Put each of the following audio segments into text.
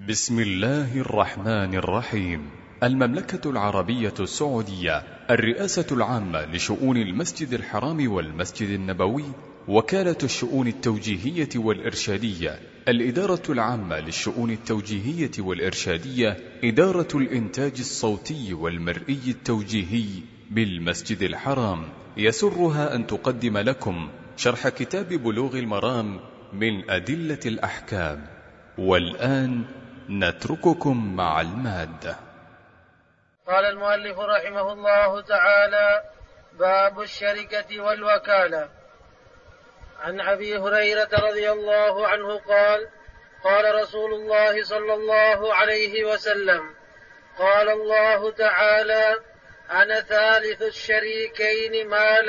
بسم الله الرحمن الرحيم. المملكة العربية السعودية، الرئاسة العامة لشؤون المسجد الحرام والمسجد النبوي، وكالة الشؤون التوجيهية والإرشادية، الإدارة العامة للشؤون التوجيهية والإرشادية، إدارة الإنتاج الصوتي والمرئي التوجيهي بالمسجد الحرام، يسرها أن تقدم لكم شرح كتاب بلوغ المرام من أدلة الأحكام. والآن نترككم مع المادة. قال المؤلف رحمه الله تعالى: باب الشركة والوكالة. عن أبي هريرة رضي الله عنه قال: قال رسول الله صلى الله عليه وسلم: قال الله تعالى: أنا ثالث الشريكين ما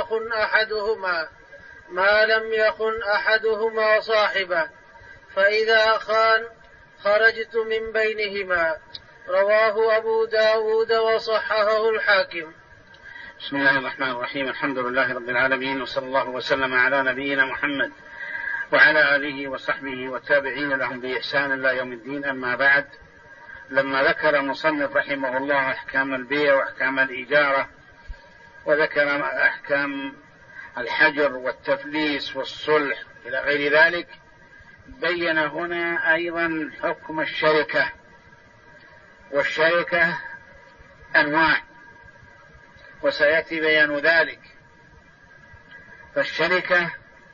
لم يخن أحدهما صاحبه، فإذا خان خرجت من بينهما. رواه أبو داود وصححه الحاكم. بسم الله الرحمن الرحيم. الحمد لله رب العالمين، وصلى الله وسلم على نبينا محمد وعلى آله وصحبه والتابعين لهم بإحسان إلى يوم الدين. أما بعد، لما ذكر المصنف رحمه الله أحكام البيع وأحكام الإجارة، وذكر أحكام الحجر والتفليس والصلح إلى غير ذلك، بين هنا أيضا حكم الشركة. والشركة أنواع وسيأتي بيان ذلك. فالشركة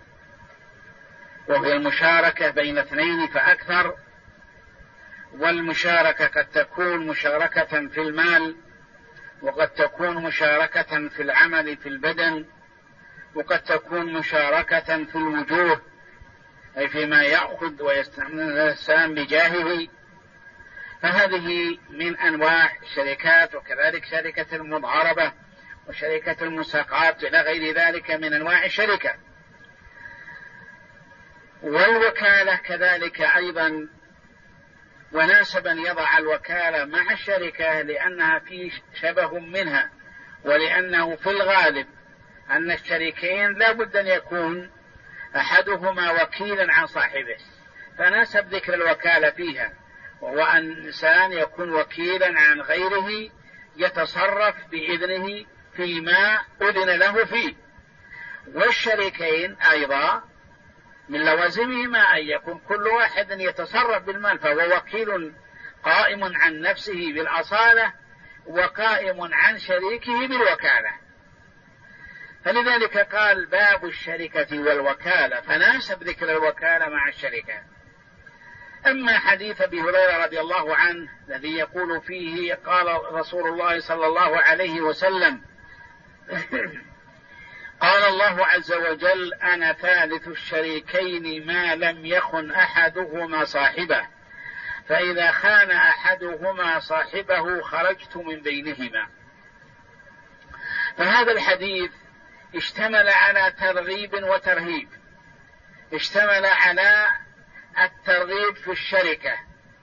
وهي المشاركة بين اثنين فأكثر، والمشاركة قد تكون مشاركة في المال، وقد تكون مشاركة في العمل في البدن، وقد تكون مشاركة في الوجوه، أي فيما يأخذ ويستعمل الإنسان بجاهه. فهذه من أنواع الشركات، وكذلك شركة المضاربة وشركة المساقات إلى غير ذلك من أنواع الشركة. والوكالة كذلك أيضا، وناسب أن يضع الوكالة مع الشركة لأنها في شبه منها، ولأنه في الغالب أن الشريكين لا بد أن يكون أحدهما وكيلا عن صاحبه، فناسب ذكر الوكالة فيها، وهو أن الإنسان يكون وكيلا عن غيره يتصرف بإذنه فيما أذن له فيه. والشريكين أيضا من لوازمهما أن يكون كل واحد يتصرف بالمال، فهو وكيل قائم عن نفسه بالأصالة وقائم عن شريكه بالوكالة. فلذلك قال: باب الشركة والوكالة، فناسب ذكر الوكالة مع الشركة. أما حديث أبي هريرة رضي الله عنه الذي يقول فيه: قال رسول الله صلى الله عليه وسلم: قال الله عز وجل: أنا ثالث الشريكين ما لم يخن أحدهما صاحبه، فإذا خان أحدهما صاحبه خرجت من بينهما. فهذا الحديث اشتمل على ترغيب وترهيب. اشتمل على الترغيب في الشركة،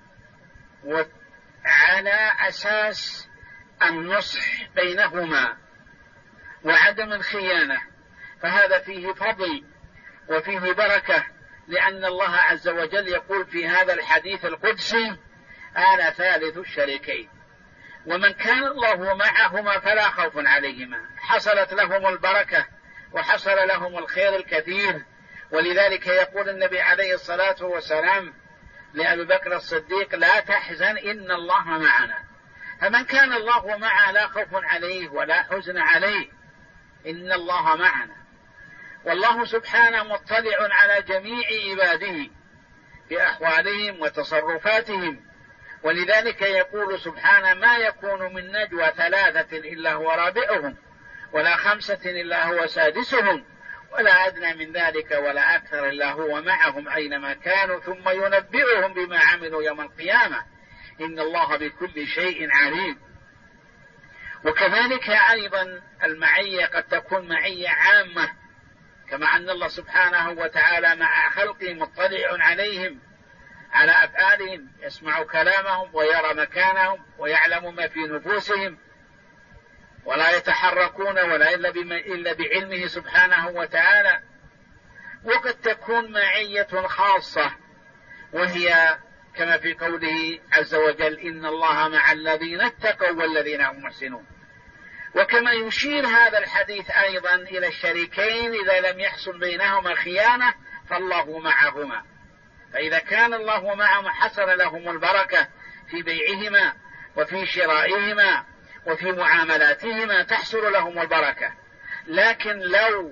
وعلى أساس النصح بينهما وعدم الخيانة، فهذا فيه فضل وفيه بركة، لأن الله عز وجل يقول في هذا الحديث القدسي: أنا ثالث الشريكين. ومن كان الله معهما فلا خوف عليهما، حصلت لهم البركة وحصل لهم الخير الكثير. ولذلك يقول النبي عليه الصلاة والسلام لأبي بكر الصديق: لا تحزن إن الله معنا. فمن كان الله معه لا خوف عليه ولا حزن عليه، إن الله معنا. والله سبحانه مطلع على جميع عباده في أحوالهم وتصرفاتهم، ولذلك يقول سبحانه: ما يكون من نجوى ثلاثة إلا هو رابعهم، ولا خمسة إلا هو سادسهم، ولا أدنى من ذلك ولا أكثر إلا هو معهم أينما كانوا، ثم ينبئهم بما عملوا يوم القيامة، إن الله بكل شيء عليم. وكذلك أيضا المعية قد تكون معية عامة، كما أن الله سبحانه وتعالى مع خلقه مطلع عليهم على أفعالهم، يسمع كلامهم ويرى مكانهم ويعلم ما في نفوسهم، ولا يتحركون ولا إلا بعلمه سبحانه وتعالى. وقد تكون معية خاصة، وهي كما في قوله عز وجل إن الله مع الذين اتقوا والذين هم محسنون. وكما يشير هذا الحديث أيضا إلى الشريكين إذا لم يحصل بينهما خيانة فالله معهما، فإذا كان الله معهما حصل لهم البركة في بيعهما وفي شرائهما وفي معاملاتهما تحصل لهم البركة. لكن لو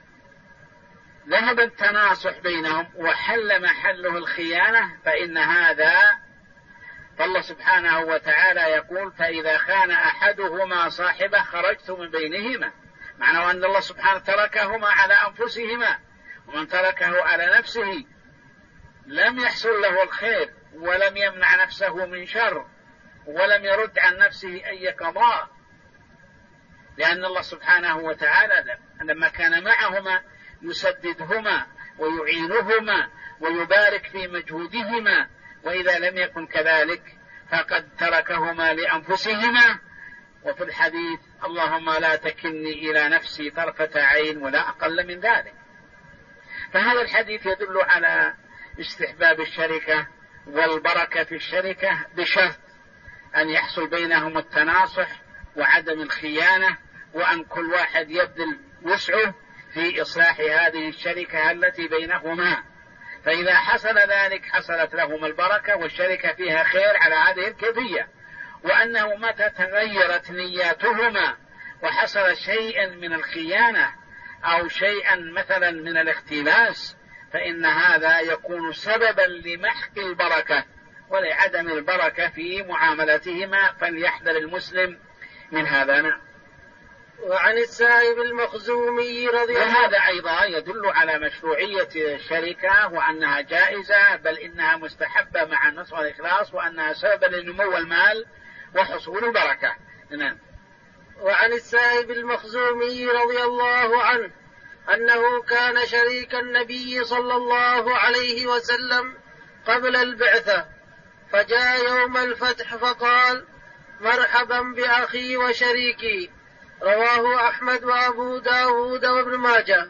ذهب التناصح بينهم وحل محله الخيانة فإن هذا، فالله سبحانه وتعالى يقول فإذا خان أحدهما صاحبه خرجت من بينهما، معنى أن الله سبحانه تركهما على أنفسهما، ومن تركه على نفسه لم يحصل له الخير ولم يمنع نفسه من شر ولم يرد عن نفسه أي قضاء، لأن الله سبحانه وتعالى لما كان معهما يسددهما ويعينهما ويبارك في مجهودهما، وإذا لم يكن كذلك فقد تركهما لأنفسهما. وفي الحديث اللهم لا تكلني إلى نفسي طرفة عين ولا أقل من ذلك. فهذا الحديث يدل على استحباب الشركة والبركة في الشركة بشرط أن يحصل بينهم التناصح وعدم الخيانة، وأن كل واحد يبذل وسعه في إصلاح هذه الشركة التي بينهما، فإذا حصل ذلك حصلت لهم البركة والشركة فيها خير على هذه الكيفية. وأنه متى تغيرت نياتهما وحصل شيئا من الخيانة أو شيئا مثلا من الاختلاس فإن هذا يكون سببا لمحق البركة ولعدم البركة في معاملتهما، فليحذر المسلم من هذا. وعن السائب المخزومي رضي الله عنه، وهذا أيضا يدل على مشروعية الشركة وأنها جائزة، بل إنها مستحبة مع النصح والإخلاص، وأنها سبب لنمو المال وحصول البركة. وعن السائب المخزومي رضي الله عنه أنه كان شريك النبي صلى الله عليه وسلم قبل البعثة، فجاء يوم الفتح فقال مرحبا بأخي وشريكي، رواه أحمد وأبو داود وابن ماجه.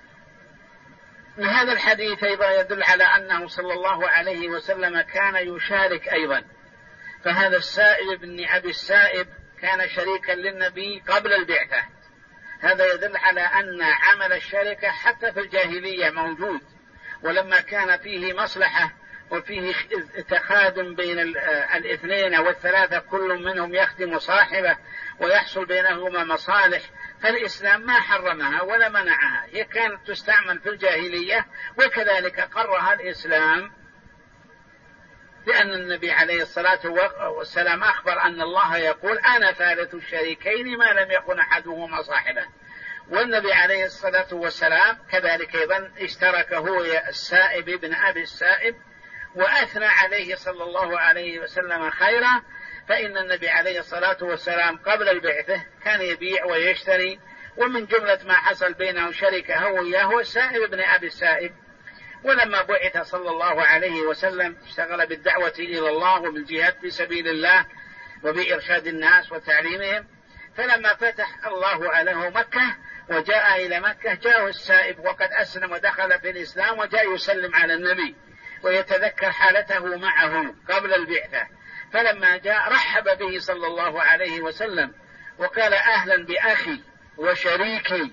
هذا الحديث أيضا يدل على أنه صلى الله عليه وسلم كان يشارك أيضا، فهذا السائب بن أبي السائب كان شريكا للنبي قبل البعثة. هذا يدل على أن عمل الشركة حتى في الجاهلية موجود، ولما كان فيه مصلحة وفيه تخادم بين الاثنين والثلاثة كل منهم يخدم صاحبه ويحصل بينهما مصالح، فالإسلام ما حرمها ولا منعها، هي كانت تستعمل في الجاهلية وكذلك قرها الإسلام، لأن النبي عليه الصلاة والسلام أخبر أن الله يقول أنا ثالث الشريكين ما لم يكن أحدهما صاحبه. والنبي عليه الصلاة والسلام كذلك أيضا اشترك هو السائب بن أبي السائب وأثنى عليه صلى الله عليه وسلم خيرا، فإن النبي عليه الصلاة والسلام قبل البعثة كان يبيع ويشتري، ومن جملة ما حصل بينه شركة هو إياه السائب بن أبي السائب. ولما بعث صلى الله عليه وسلم اشتغل بالدعوة إلى الله وبالجهاد في سبيل الله وبإرشاد الناس وتعليمهم، فلما فتح الله له مكة وجاء إلى مكة جاءه السائب وقد أسلم ودخل في الإسلام وجاء يسلم على النبي ويتذكر حالته معه قبل البعثة، فلما جاء رحب به صلى الله عليه وسلم وقال أهلا بأخي وشريكي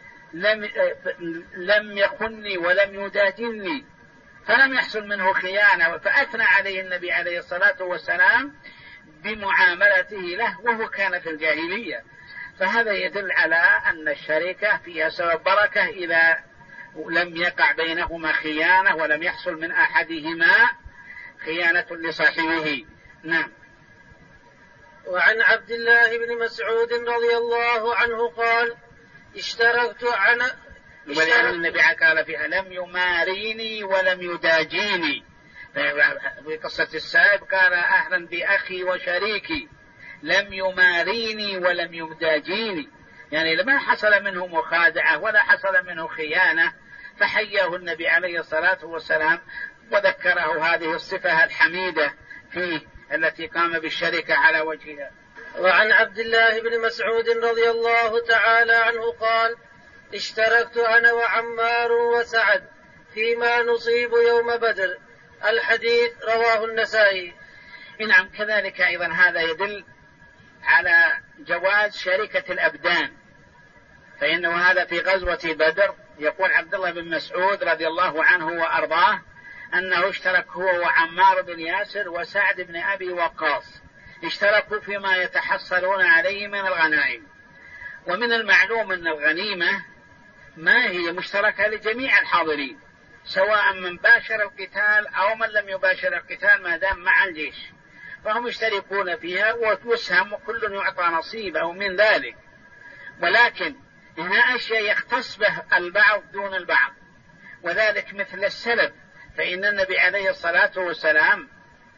لم يخني ولم يداجني، فلم يحصل منه خيانة، فأثنى عليه النبي عليه الصلاة والسلام بمعاملته له وهو كان في الجاهلية. فهذا يدل على أن الشركة فيها سبب بركة إذا لم يقع بينهما خيانة ولم يحصل من أحدهما خيانة لصاحبه. نعم. وعن عبد الله بن مسعود رضي الله عنه قال اشتركت أنا النبي قال فيها لم يماريني ولم يداجيني، في قصة السائب قال أهلا بأخي وشريكي لم يماريني ولم يداجيني، يعني لما حصل منه مخادعة ولا حصل منه خيانة، فحياه النبي عليه الصلاة والسلام وذكره هذه الصفة الحميدة فيه التي قام بالشركة على وجهها. وعن عبد الله بن مسعود رضي الله تعالى عنه قال اشتركت أنا وعمار وسعد فيما نصيب يوم بدر، الحديث رواه النسائي. نعم، كذلك أيضا هذا يدل على جواز شركة الأبدان، فإنه هذا في غزوة بدر. يقول عبد الله بن مسعود رضي الله عنه وأرضاه أنه اشترك هو وعمار بن ياسر وسعد بن أبي وقاص، اشتركوا فيما يتحصلون عليه من الغنائم. ومن المعلوم أن الغنيمة ما هي مشتركة لجميع الحاضرين، سواء من باشر القتال أو من لم يباشر القتال، ما دام مع الجيش فهم يشتركون فيها وتسهم وكل يعطى نصيبه من ذلك. ولكن هنا أشياء يختص به البعض دون البعض، وذلك مثل السلب، فإن النبي عليه الصلاة والسلام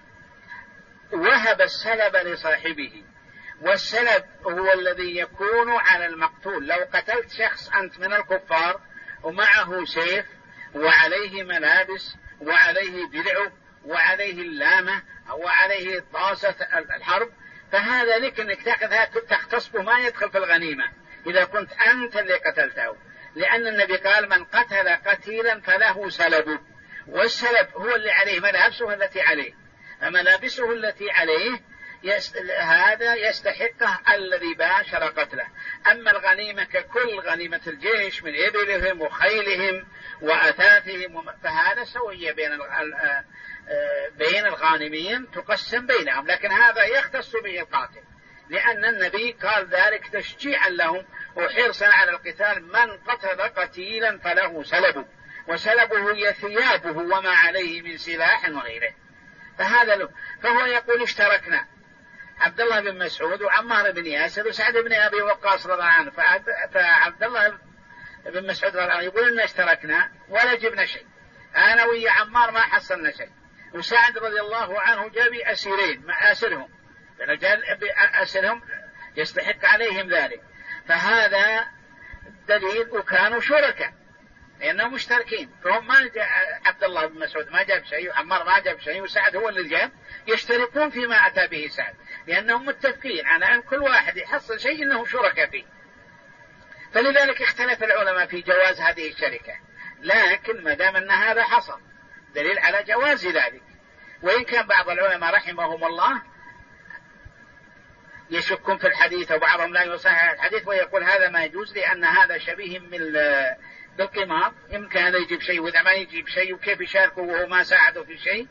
وهب السلب لصاحبه، والسلب هو الذي يكون على المقتول. لو قتلت شخص أنت من الكفار ومعه سيف وعليه ملابس وعليه درع وعليه اللامة وعليه طاسة الحرب، فهذا لك أنك تأخذها تختص به، ما يدخل في الغنيمة إذا كنت أنت اللي قتلته، لأن النبي قال من قتل قتيلا فله سلبه، والسلب هو اللي عليه ملابسه التي عليه، فملابسه التي عليه هذا يستحقه الذي باشر قتله. أما الغنيمة ككل غنيمة الجيش من إبلهم وخيلهم وأثاثهم فهذا سوية بين الغانمين تقسم بينهم، لكن هذا يختص به القاتل، لأن النبي قال ذلك تشجيعا لهم وحرصا على القتال. من قتل قتيلا فله سلبه، وسلبه هي ثيابه وما عليه من سلاح وغيره، فهذا له. فهو يقول اشتركنا عبد الله بن مسعود وعمار بن ياسر وسعد بن أبي وقاص رضي الله عنه. فعبد الله بن مسعود رضي الله عنه يقول إن اشتركنا ولا جبنا شيء، أنا ويا عمار ما حصلنا شيء، وسعد رضي الله عنه جاب أسيرين مع أسرهم، أسرهم يستحق عليهم ذلك، فهذا دليل. وكانوا شركاء لأنهم مشتركين، فهم ما عبد الله بن مسعود ما جاب شيء وعمار ما جاب شيء وسعد هو اللي جاب، يشتركون فيما أتى به سعد، لأنهم متفقين على أن كل واحد يحصل شيء إنهم شركاء فيه. فلذلك اختلف العلماء في جواز هذه الشركة، لكن ما دام أن هذا حصل دليل على جواز ذلك. وإن كان بعض العلماء رحمهم الله يشكون في الحديث وبعضهم لا يصحح الحديث ويقول هذا ما يجوز، لأن هذا شبيه بالقمار، يمكن هذا يجيب شيء وإذا ما يجيب شيء وكيف يشاركه وهو ما ساعده في شيء.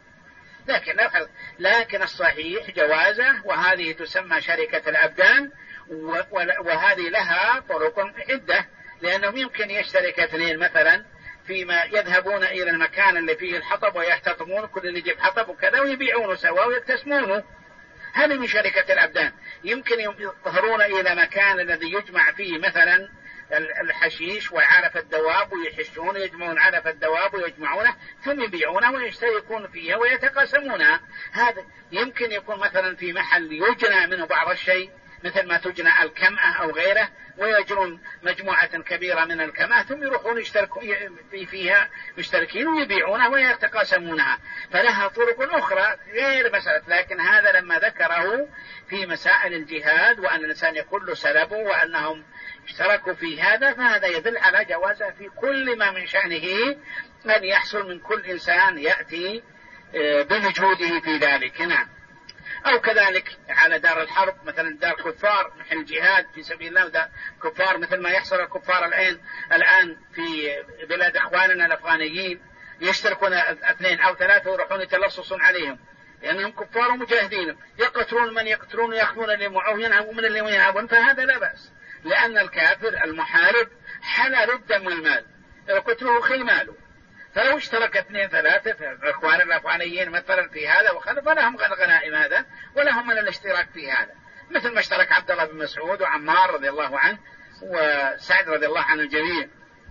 لكن الصحيح جوازه، وهذه تسمى شركة الأبدان، وهذه لها طرق عدة، لأنهم يمكن يشترك اثنين مثلا فيما يذهبون إلى المكان اللي فيه الحطب ويحتطمون، كل اللي يجيب حطب وكذا ويبيعونه سوا ويقتسمونه، هذه من شركة الأبدان. يمكن يظهرون إلى مكان الذي يجمع فيه مثلا الحشيش وعلف الدواب ويحشون يجمعون علف الدواب ويجمعونه ثم يبيعونه ويشتركون فيها ويتقاسمونها. هذا يمكن يكون مثلا في محل يجنى منه بعض الشيء مثل ما تجنى الكمأة أو غيره، ويجرون مجموعة كبيرة من الكمأة ثم يروحون يشتركون فيها مشتركين ويبيعونها ويتقاسمونها، فلها طرق أخرى غير مسألة. لكن هذا لما ذكره في مسائل الجهاد وأن الإنسان يكون له سلبه وأنهم اشتركوا في هذا، فهذا يدل على جوازه في كل ما من شأنه أن يحصل من كل إنسان يأتي بمجهوده في ذلك. نعم. أو كذلك على دار الحرب مثلا دار كفار محل جهاد في سبيل الله، دار كفار مثل ما يحصل الكفار الآن في بلاد إخواننا الأفغانيين، يشتركون 2 أو 3 ويروحون يتلصصون عليهم لأنهم كفار ومجاهدين، يقتلون من يقتلون ويأخذون اللي معه وينهبون من اللي ينهبون، فهذا لا بأس، لأن الكافر المحارب حلال الدم والمال، قتله خي ماله. فلو اشترك 2 3 في إخوان الأفغانيين مثلا في هذا وخذ فلهم غنائم هذا ولهم من الاشتراك في هذا، مثل ما اشترك عبد الله بن مسعود وعمار رضي الله عنه وسعد رضي الله عنه الجميع.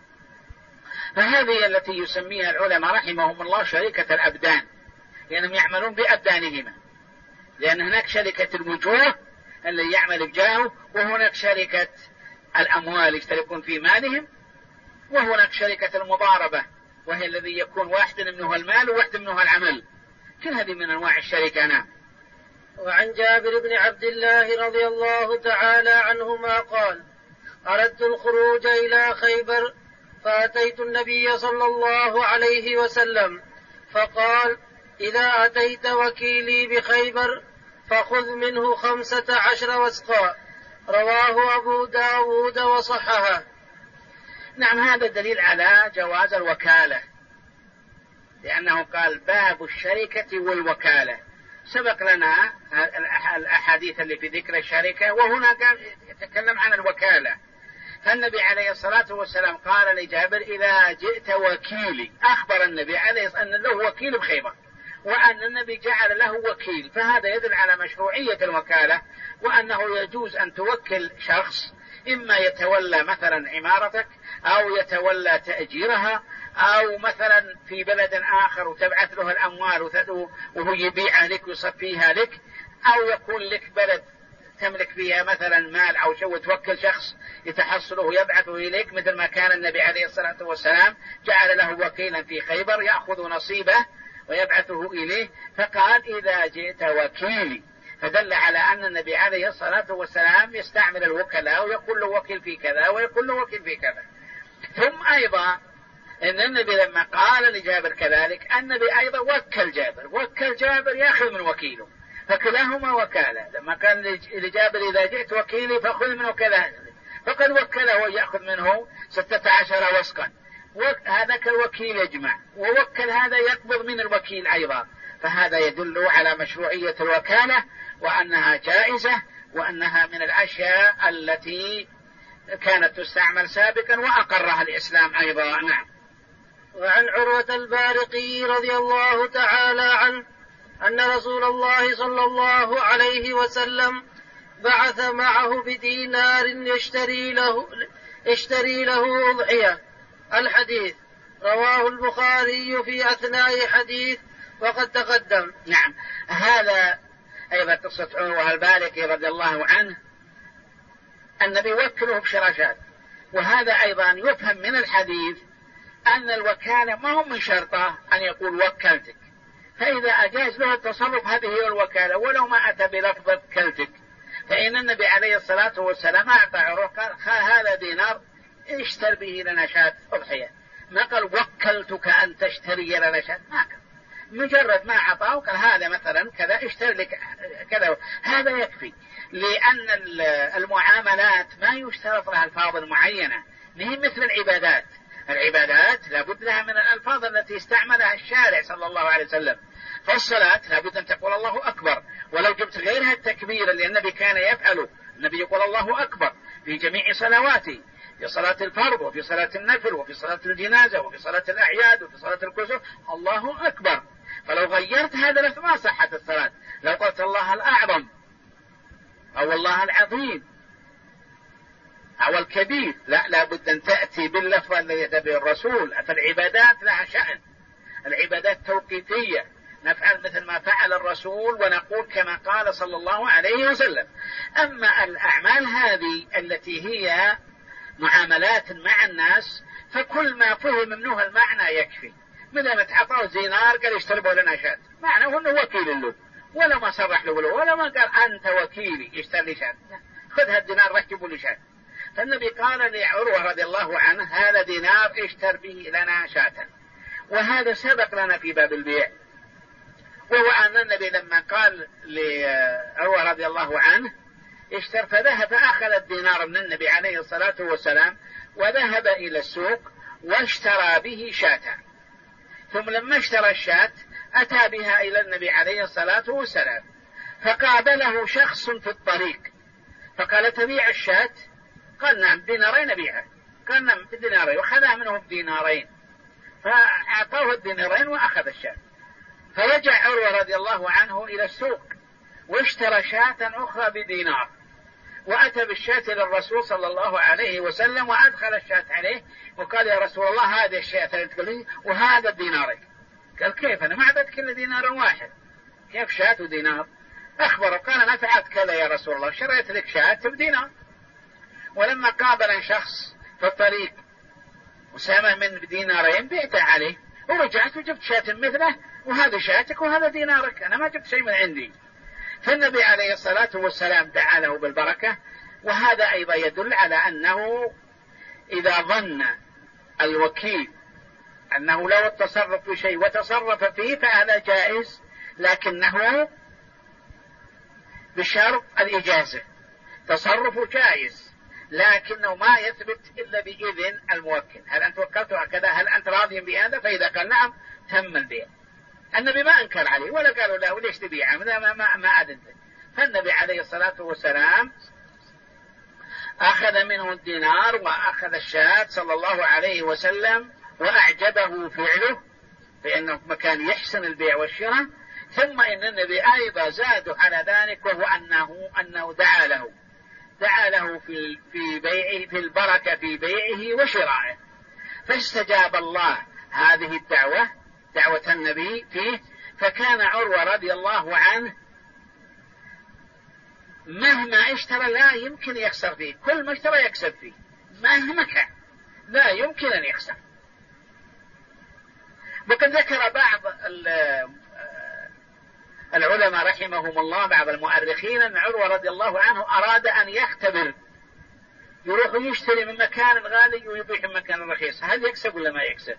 فهذه التي يسميها العلماء رحمهم الله شركة الأبدان، لأنهم يعملون بأبدانهما، لأن هناك شركة الوجوه اللي يعمل بجاهه، وهناك شركة الأموال يشتركون في مالهم، وهناك شركة المضاربة وهي الذي يكون واحد منه المال وواحد منه العمل، كل هذه من أنواع الشركة. نعم. وعن جابر بن عبد الله رضي الله تعالى عنهما قال: أردت الخروج إلى خيبر فأتيت النبي صلى الله عليه وسلم فقال: إذا أتيت وكيلي بخيبر فخذ منه 15 وسقا. رواه أبو داود وصححه. نعم، هذا دليل على جواز الوكالة، لأنه قال باب الشركة والوكالة. سبق لنا الأحاديث اللي في ذكر الشركة، وهنا قال يتكلم عن الوكالة. فالنبي عليه الصلاة والسلام قال لجابر إذا جئت وكيلي، أخبر النبي عليه الصلاة والسلام أن له وكيل بخيبر، وأن النبي جعل له وكيل، فهذا يدل على مشروعية الوكالة، وأنه يجوز أن توكل شخص إما يتولى مثلا عمارتك أو يتولى تأجيرها، أو مثلا في بلد آخر وتبعث له الأموال وهو يبيعها لك ويصفيها لك، أو يكون لك بلد تملك فيها مثلا مال أو شيء وتوكل شخص يتحصله ويبعثه إليك، مثل ما كان النبي عليه الصلاة والسلام جعل له وكيلا في خيبر يأخذ نصيبه ويبعثه إليه. فقال إذا جئت وكيلي، فدل على أن النبي عليه الصلاة والسلام يستعمل الوكلاء ويقول له وكيل في كذا ويقول له وكيل في كذا. ثم أيضا إن النبي لما قال لجابر كذلك، النبي أيضا وكل جابر يأخذ من وكيله، فكلاهما وكالة. لما قال لجابر إذا جئت وكيلي فخذ منه كذا، فقد وكله ويأخذ منه 16 وسقا، هذا كالوكيل يجمع، ووكل هذا يقبض من الوكيل أيضا. فهذا يدل على مشروعية الوكالة، وأنها جائزة، وأنها من الأشياء التي كانت تستعمل سابقا وأقرها الإسلام أيضا. نعم. وعن عروة البارقي رضي الله تعالى عنه أن رسول الله صلى الله عليه وسلم بعث معه بدينار يشتري له أضحية. الحديث رواه البخاري في أثناء حديث وقد تقدم. نعم، هذا أيضا قصة عروة البارقي رضي الله عنه، النبي وكله بشراشات. وهذا أيضا يفهم من الحديث أن الوكالة ما هو من شرطه أن يقول وكلتك، فإذا أجاز له التصرف هذه هي الوكالة، ولو ما أتى بلفظ كلتك. فإن النبي عليه الصلاة والسلام أعطى عروة قال هذا دينار اشتر به لنا شاة أضحية، ما قال وكلتك أن تشتري لنا شاة، ما قال، مجرد ما أعطاه قال هذا مثلا كذا اشتر لك كذا، هذا يكفي. لأن المعاملات ما يشترط لها الفاظ معينة، هي مثل العبادات لابد لها من الألفاظ التي استعملها الشارع صلى الله عليه وسلم. فالصلاة لابد أن تقول الله أكبر، ولو جبت غيرها التكبير اللي النبي كان يفعله، النبي يقول الله أكبر في جميع صلواته، في صلاة الفرض وفي صلاة النفل وفي صلاة الجنازة وفي صلاة الأعياد وفي صلاة الكسوف، الله أكبر. فلو غيرت هذا ما صحت الصلاة. لو قلت الله الأعظم أو الله العظيم أو الكبير، لابد أن تأتي باللفظ الذي يأتي به الرسول. فالعبادات لها شأن، العبادات توقيتية، نفعل مثل ما فعل الرسول ونقول كما قال صلى الله عليه وسلم. أما الأعمال هذه التي هي معاملات مع الناس، فكل ما فهم منه المعنى يكفي. مثل ما تعطاه دينار قال اشتربه لنا شاة، معناه أنه وكيل له، ولا ما صرح له ولا ما قال أنت وكيلي اشتر لي شاة، خذ هالدينار ركبه لي شاة. فالنبي قال لعروة رضي الله عنه هذا دينار اشتر به لنا شاة. وهذا سبق لنا في باب البيع، وهو أن النبي لما قال لعروة رضي الله عنه اشتر، فذهب فأخذ الدينار من النبي عليه الصلاة والسلام وذهب إلى السوق واشترى به شاة. ثم لما اشترى الشاة أتى بها إلى النبي عليه الصلاة والسلام، فقابله شخص في الطريق فقال تبيع الشاة؟ قال نعم، دينارين أبيعها. قال نعم بدينارين، وخذها منه بدينارين، فأعطوه الدينارين وأخذ الشاة. فرجع عروة رضي الله عنه إلى السوق واشترى شاة أخرى بدينار، وأتى بالشاة إلى الرسول صلى الله عليه وسلم وأدخل الشاة عليه وقال يا رسول الله هذه الشاة اللي تقول لي وهذا الدينارين. قال كيف أنا ما أعطيتك إلا دينار واحد، كيف شاة ودينار؟ أخبره قال أنا فعلت كذا يا رسول الله، شريت لك شاة بدينار. ولما قابل شخص في الطريق وسامه من دينارين بعته عليه، ورجعت وجبت شاة مثله، وهذا شاتك وهذا دينارك، أنا ما جبت شيء من عندي. فالنبي عليه الصلاة والسلام دعا له بالبركة. وهذا أيضا يدل على أنه إذا ظن الوكيل أنه لو التصرف في شيء وتصرف فيه فهذا جائز، لكنه بشرط الإجازة. تصرف جائز لكنه ما يثبت إلا بإذن الموكل. هل أنت وكلته هكذا؟ هل أنت راضي بهذا؟ فإذا قال نعم تم البيع. النبي ما أنكر عليه ولا قالوا له ليش تبيعه ما أذنت. فالنبي عليه الصلاة والسلام أخذ منه الدينار وأخذ الشاة صلى الله عليه وسلم، وأعجبه فعله لأنه مكان يحسن البيع والشراء. ثم إن النبي أيضا زاد على ذلك، وهو أنه دعا له في بيعه، في البركة في بيعه وشرائه. فاستجاب الله هذه الدعوة، دعوة النبي فيه. فكان عروة رضي الله عنه مهما اشترى لا يمكن يخسر فيه، كل ما اشترى يكسب فيه مهما كان، لا يمكن أن يخسر. وقد ذكر بعض العلماء رحمهم الله، بعض المؤرخين، أن عروة رضي الله عنه أراد أن يختبر، يروح يشتري من مكان غالي ويبيع من مكان رخيص، هل يكسب ولا ما يكسب؟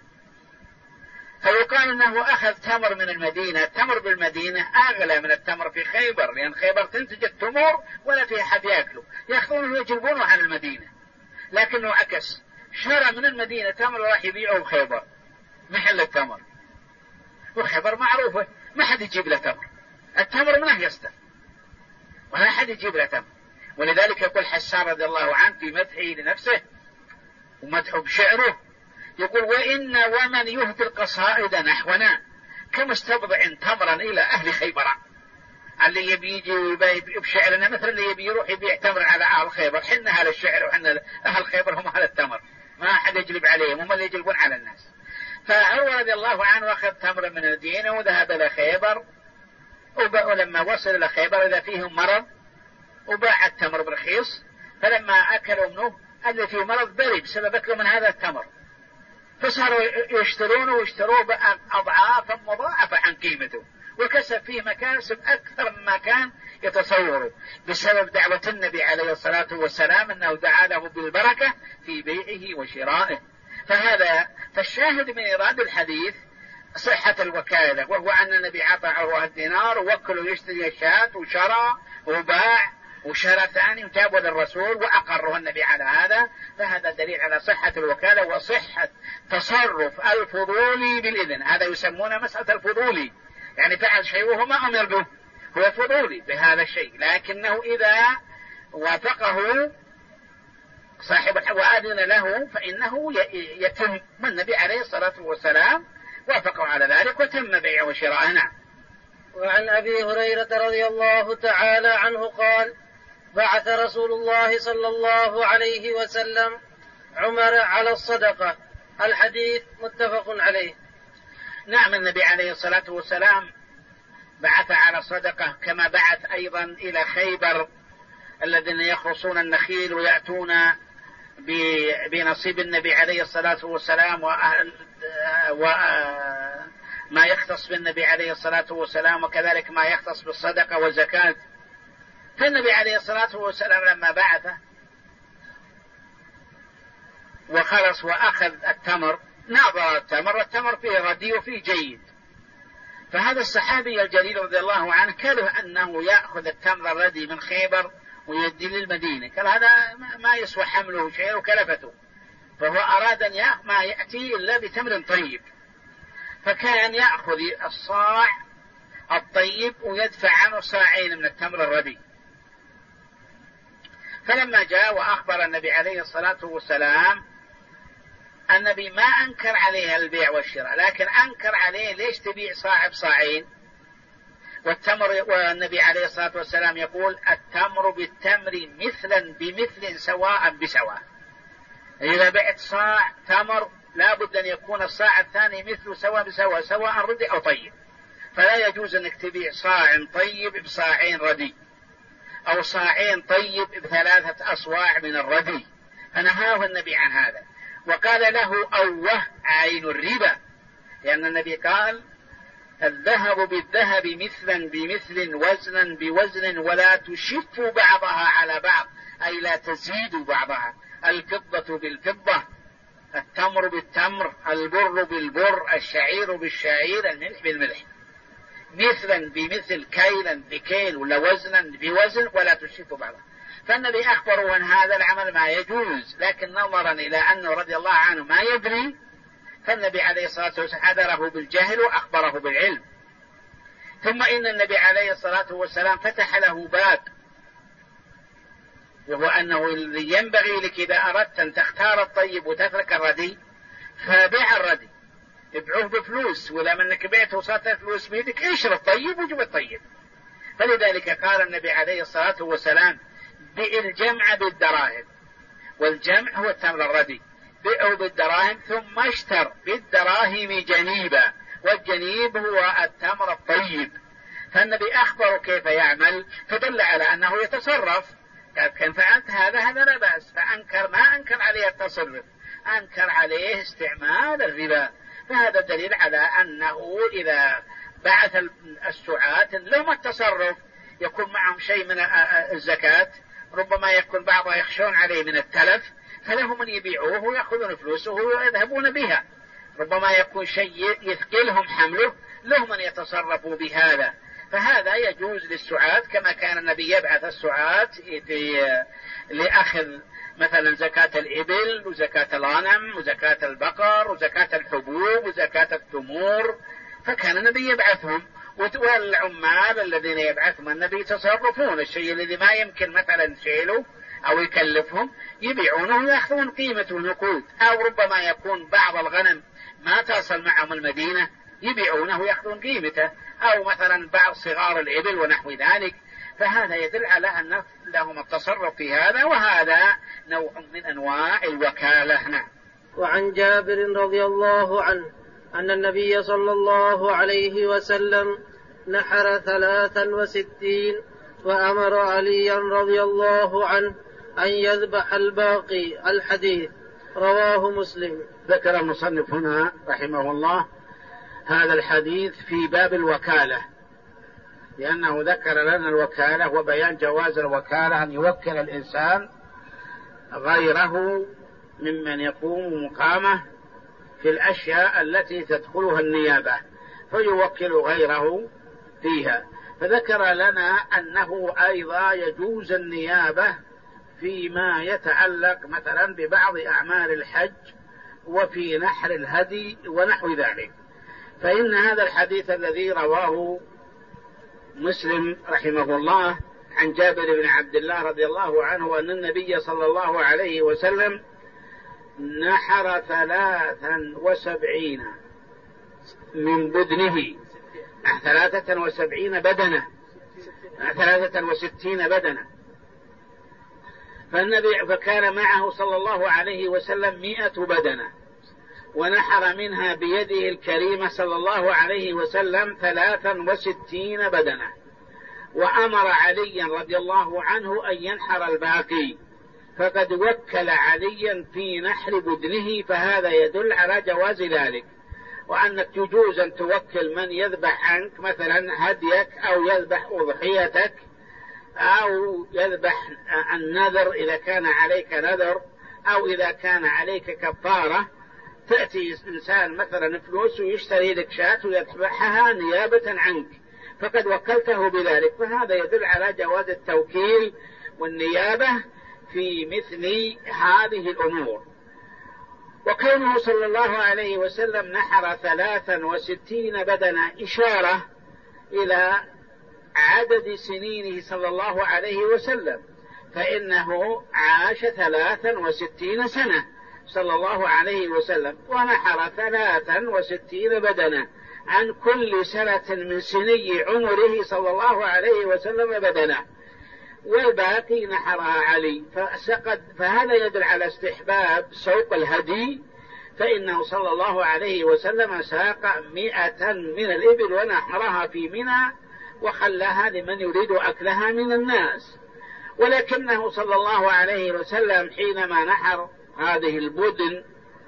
فيقال أنه أخذ تمر من المدينة. التمر بالمدينة أغلى من التمر في خيبر، لأن خيبر تنتج التمور ولا فيها حد يأكله، يأخذونه ويجلبونه على المدينة. لكنه عكس، شرى من المدينة تمر وراح يبيعه خيبر محل التمر، وخيبر معروفة ما حد يجيب له تمر، التمر منه يصدر ولا حد يجيب له تمر. ولذلك يقول حسان رضي الله عنه في مدحه لنفسه ومدحه بشعره، يقول ومن يهدي القصائد نحونا كما استبضع تمرا إلى أهل خيبر. اللي يبي يجي بشعرنا مثل اللي يبي يروح يبيع تمر على أهل خيبر، حنا أهل الشعر وحنا أهل خيبر هم أهل التمر، ما أحد يجلب عليهم، هم اللي يجلبون على الناس. فعروة رضي الله عنه أخذ تمر من المدينة وذهب إلى خيبر، ولما وصل إلى خيبر إذا فيهم مرض وباع التمر برخيص. فلما أكلوا منه اللي فيه مرض بري بسبب أكله من هذا التمر، فصاروا يشتروه بأضعافا مضاعفة عن قيمته، وكسب فيه مكاسب أكثر مما كان يتصوره بسبب دعوة النبي عليه الصلاة والسلام أنه دعا له بالبركة في بيعه وشرائه. فالشاهد من إيراد الحديث صحة الوكالة، وهو أن النبي عطى عروة الدينار ووكله يشتري الشاة وشرى وباع وشرى ثاني وجابه للرسول وأقره النبي على هذا. فهذا دليل على صحة الوكالة وصحة تصرف الفضولي بالإذن. هذا يسمونه مسألة الفضولي، يعني فعل شيء وهو ما أمر به، هو فضولي بهذا الشيء، لكنه إذا وافقه صاحب وأذن له فإنه يتم. والنبي عليه الصلاة والسلام وافقوا على ذلك وتم بيع وشراء. نعم. وعن أبي هريرة رضي الله تعالى عنه قال: بعث رسول الله صلى الله عليه وسلم عمر على الصدقة. الحديث متفق عليه. نعم، النبي عليه الصلاة والسلام بعث على الصدقة، كما بعث أيضا إلى خيبر الذين يخرصون النخيل ويأتون بنصيب النبي عليه الصلاة والسلام وما يختص بالنبي عليه الصلاة والسلام، وكذلك ما يختص بالصدقة والزكاة. فالنبي عليه الصلاة والسلام لما بعثه وخلص وأخذ التمر، ناظر التمر فيه ردي وفيه جيد. فهذا الصحابي الجليل رضي الله عنه كره أنه يأخذ التمر الردي من خيبر ويدي للمدينة، قال هذا ما يسوى حمله شيء وكلفته، فهو أراد أن ما يأتي إلا بتمر طيب، فكان يأخذ الصاع الطيب ويدفع عنه صاعين من التمر الردي. فلما جاء وأخبر النبي عليه الصلاة والسلام، النبي ما أنكر عليه البيع والشراء، لكن أنكر عليه ليش تبيع صاع بصاعين والتمر. والنبي عليه الصلاة والسلام يقول: التمر بالتمر مثلا بمثل سواء بسواء. إذا بعت صاع تمر لا بد أن يكون الصاع الثاني مثله سواء بسواء، سواء ردي أو طيب. فلا يجوز أنك تبيع صاع طيب بصاعين ردي، أو صاعين طيب بثلاثة أصواع من الردي، فنهاه النبي عن هذا. وقال له: أوه عين الربا، لأن النبي قال: الذهب بالذهب مثلا بمثل وزنا بوزن ولا تشف بعضها على بعض، أي لا تزيد بعضها. الفضة بالفضة، التمر بالتمر، البر بالبر، الشعير بالشعير، الملح بالملح، مثلا بمثل، كيلا بكيل، ولا وزنا بوزن، ولا تشركوا بعضها. فالنبي أخبروا أن هذا العمل ما يجوز، لكن نظرا إلى أنه رضي الله عنه ما يدري، فالنبي عليه الصلاة والسلام حذره بالجهل وأخبره بالعلم. ثم إن النبي عليه الصلاة والسلام فتح له باب، وهو أنه الذي ينبغي لك إذا أردت أن تختار الطيب وتترك الردي فبيع الردي، ابيعوه بفلوس، ولا منك بعته وصارت الفلوس بيدك اشتري الطيب وجب الطيب. فلذلك قال النبي عليه الصلاة والسلام: بيع الجمع بالدراهم، والجمع هو التمر الردي، بيعه بالدراهم ثم اشتر بالدراهم جنيبا، والجنيب هو التمر الطيب. فالنبي أخبره كيف يعمل، فدل على أنه يتصرف. كان فعلت هذا لا بأس، فأنكر ما أنكر عليه التصرف، أنكر عليه استعمال الربا. فهذا دليل على أنه إذا بعث السعاة لهم التصرف، يكون معهم شيء من الزكاة، ربما يكون بعضها يخشون عليه من التلف، فلهم أن يبيعوه ويأخذون فلوسه ويذهبون بها. ربما يكون شيء يثقلهم حمله، لهم أن يتصرفوا بهذا. فهذا يجوز للسعاة، كما كان النبي يبعث السعاة لأخذ مثلا زكاة الإبل وزكاة الغنم وزكاة البقر وزكاة الحبوب وزكاة التمور، فكان النبي يبعثهم. والعمال الذين يبعثهم النبي يتصرفون، الشيء الذي ما يمكن مثلا شيله أو يكلفهم يبيعونه ويأخذون قيمته نقود، أو ربما يكون بعض الغنم ما تصل معهم المدينة يبيعونه ويأخذون قيمته، أو مثلا بعض صغار الإبل ونحو ذلك. فهذا يدل على أن لهم التصرف في هذا، وهذا نوع من أنواع الوكالة. نعم. وعن جابر رضي الله عنه أن النبي صلى الله عليه وسلم نحر 63 وأمر عليا رضي الله عنه أن يذبح الباقي. الحديث رواه مسلم. ذكر المصنف هنا رحمه الله هذا الحديث في باب الوكالة، لأنه ذكر لنا الوكالة وبيان جواز الوكالة، أن يوكل الإنسان غيره ممن يقوم مقامه في الأشياء التي تدخلها النيابة، فيوكل غيره فيها. فذكر لنا أنه أيضا يجوز النيابة فيما يتعلق مثلا ببعض أعمال الحج وفي نحر الهدي ونحو ذلك. فإن هذا الحديث الذي رواه مسلم رحمه الله عن جابر بن عبد الله رضي الله عنه أن النبي صلى الله عليه وسلم نحر 73 من بدنه، 63 بدنة، 63 بدنة. فالنبي فكان معه صلى الله عليه وسلم 100 بدنة، ونحر منها بيده الكريمة صلى الله عليه وسلم 63 بدنة، وأمر عليا رضي الله عنه أن ينحر الباقي، فقد وكل عليا في نحر بدنه. فهذا يدل على جواز ذلك، وأنك يجوز أن توكل من يذبح عنك مثلا هديك، أو يذبح أضحيتك، أو يذبح النذر إذا كان عليك نذر، أو إذا كان عليك كفارة. تأتي إنسان مثلا فلوس ويشتري لك شاة ويذبحها نيابة عنك، فقد وكلته بذلك. فهذا يدل على جواز التوكيل والنيابة في مثل هذه الأمور. وكونه صلى الله عليه وسلم نحر 63 بدنة إشارة إلى عدد سنينه صلى الله عليه وسلم، فإنه عاش 63 سنة صلى الله عليه وسلم، ونحر 63 بدنة عن كل سنة من سني عمره صلى الله عليه وسلم بدنة، والباقي نحرها علي. فهذا يدل على استحباب سوق الهدي، فإنه صلى الله عليه وسلم ساق 100 من الإبل ونحرها في منى، وخلاها لمن يريد أكلها من الناس. ولكنه صلى الله عليه وسلم حينما نحر هذه البدن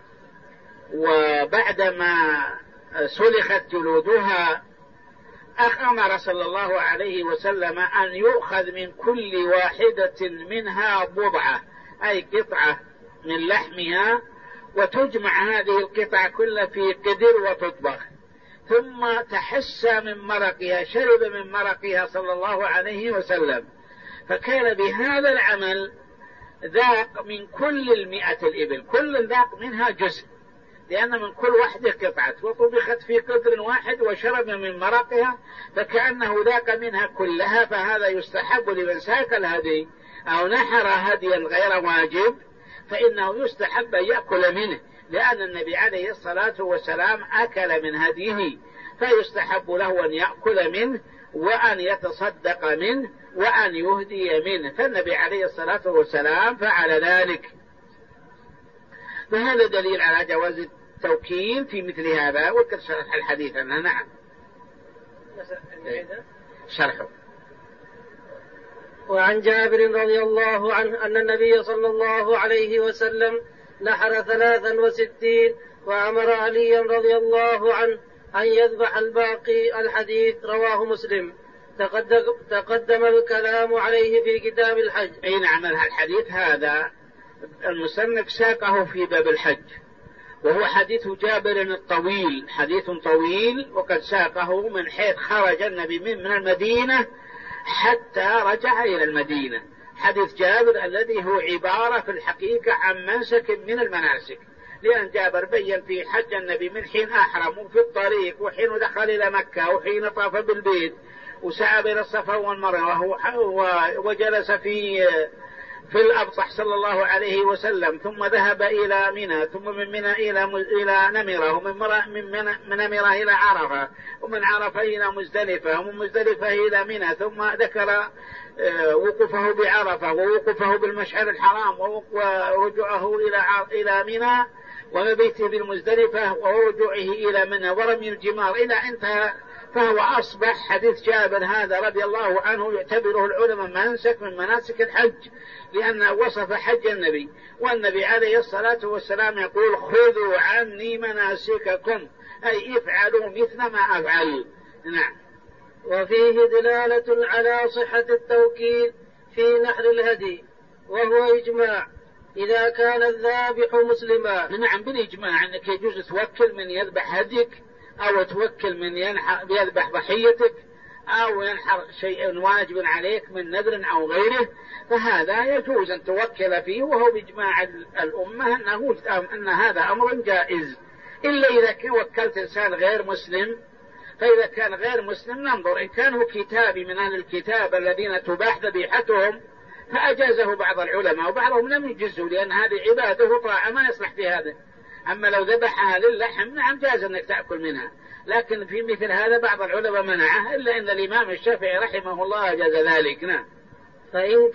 وبعدما سلخت جلودها أمر صلى الله عليه وسلم أن يؤخذ من كل واحدة منها بضعة، أي قطعة من لحمها، وتجمع هذه القطع كلها في قدر وتطبخ، ثم تحسى من مرقها، شرب من مرقها صلى الله عليه وسلم. فكان بهذا العمل ذاق من كل 100 الإبل، كل ذاق منها جزء، لأن من كل واحدة قطعة وطبخت في قدر واحد وشرب من مرقها، فكأنه ذاق منها كلها. فهذا يستحب لمن ساق الهدي أو نحر هديا غير واجب، فإنه يستحب أن يأكل منه، لأن النبي عليه الصلاة والسلام أكل من هديه، فيستحب له أن يأكل منه وأن يتصدق منه وأن يهدي منه، فالنبي عليه الصلاة والسلام فعل ذلك. فهذا دليل على جواز التوكيل في مثل هذا. وذكر شرح الحديث أنه نعم شرحه. وعن جابر رضي الله عنه أن النبي صلى الله عليه وسلم نحر 63 وأمر عليا رضي الله عنه أن يذبح الباقي. الحديث رواه مسلم. تقدم الكلام عليه في كتاب الحج. أي نعم، الحديث هذا المصنف ساقه في باب الحج، وهو حديث جابر الطويل، حديث طويل، وقد ساقه من حيث خرج النبي من المدينة حتى رجع إلى المدينة. حديث جابر الذي هو عبارة في الحقيقة عن منسك من المناسك، لأن جابر بين في حج النبي من حين أحرم في الطريق، وحين دخل إلى مكة، وحين طاف بالبيت، وسعى بين الصفا والمروة، وجلس في الأبطح صلى الله عليه وسلم، ثم ذهب إلى منى، ثم من منى إلى نمرة، ومن نمرة إلى عرفة، ومن عرفة إلى مزدلفة، ومن مزدلفة إلى منى، ثم ذكر وقوفه بعرفة ووقوفه بالمشعر الحرام ورجوعه إلى منى ومبيته بالمزدلفة ورجوعه إلى منى ورمي الجمار إلى انتهى. فهو أصبح حديث جابر هذا رضي الله عنه يعتبره العلماء منسك من مناسك الحج، لأنه وصف حج النبي، والنبي عليه الصلاة والسلام يقول خذوا عني مناسككم، أي افعلوا مثل ما أفعل. نعم. وفيه دلالة على صحة التوكيل في نحر الهدي، وهو إجماع إذا كان الذابح مسلما. نعم، بالإجماع أنك يجوز توكل من يذبح هديك، أو توكل من يذبح ضحيتك، أو ينحر شيء واجب عليك من نذر أو غيره، فهذا يجوز أن توكل فيه، وهو بإجماع الأمة أن هذا أمر جائز، إلا إذا وكلت إنسان غير مسلم. فإذا كان غير مسلم ننظر، إن كانوا كتابي من أهل الكتاب الذين تباح ذبيحتهم فأجازه بعض العلماء، وبعضهم لم يجزوا، لأن هذه عبادة وطاعة ما يصلح في هذا. أما لو ذبحها للحم نعم جاز أنك تأكل منها، لكن في مثل هذا بعض العلماء منعه، إلا أن الإمام الشافعي رحمه الله جاز ذلك. نعم. فإن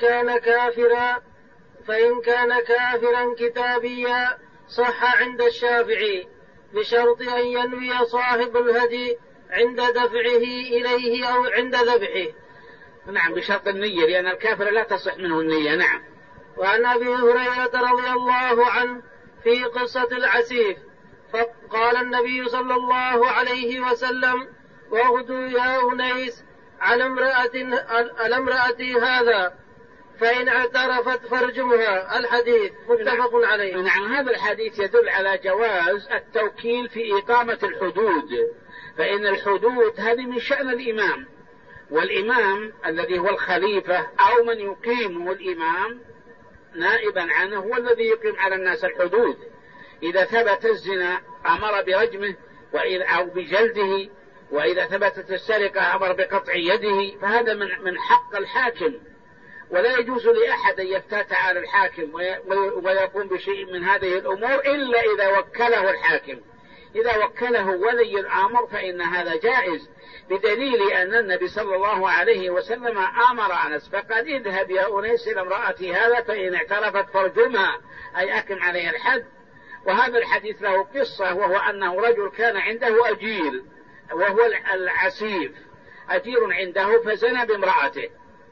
كان كافرا كتابيا صح عند الشافعي، بشرط أن ينوي صاحب الهدي عند دفعه إليه أو عند ذبحه. نعم، بشرط النية، لأن الكافر لا تصح منه النية. نعم. وعن أبي هريرة رضي الله عنه في قصة العسيف، فقال النبي صلى الله عليه وسلم واغدوا يا أنيس على امرأتي هذا، فإن اعترفت فارجمها. الحديث متفق عليه. نعم، هذا الحديث يدل على جواز التوكيل في إقامة الحدود، فإن الحدود هذه من شأن الإمام، والإمام الذي هو الخليفة أو من يقيمه الإمام نائبا عنه هو الذي يقيم على الناس الحدود. إذا ثبت الزنا أمر برجمه أو بجلده، وإذا ثبتت السرقة أمر بقطع يده، فهذا من حق الحاكم، ولا يجوز لأحد أن يفتات على الحاكم ويقوم بشيء من هذه الأمور إلا إذا وكله الحاكم. إذا وكله ولي الأمر فإن هذا جائز، بدليل أن النبي صلى الله عليه وسلم أمر أنس فقال اذهب يا أنيس إلى امرأتي هذا، فإن اعترفت فارجمها، أي أقم عليها الحد. وهذا الحديث له قصة، وهو أنه رجل كان عنده أجير، وهو العسيف، أجير عنده، فزنى بامرأته،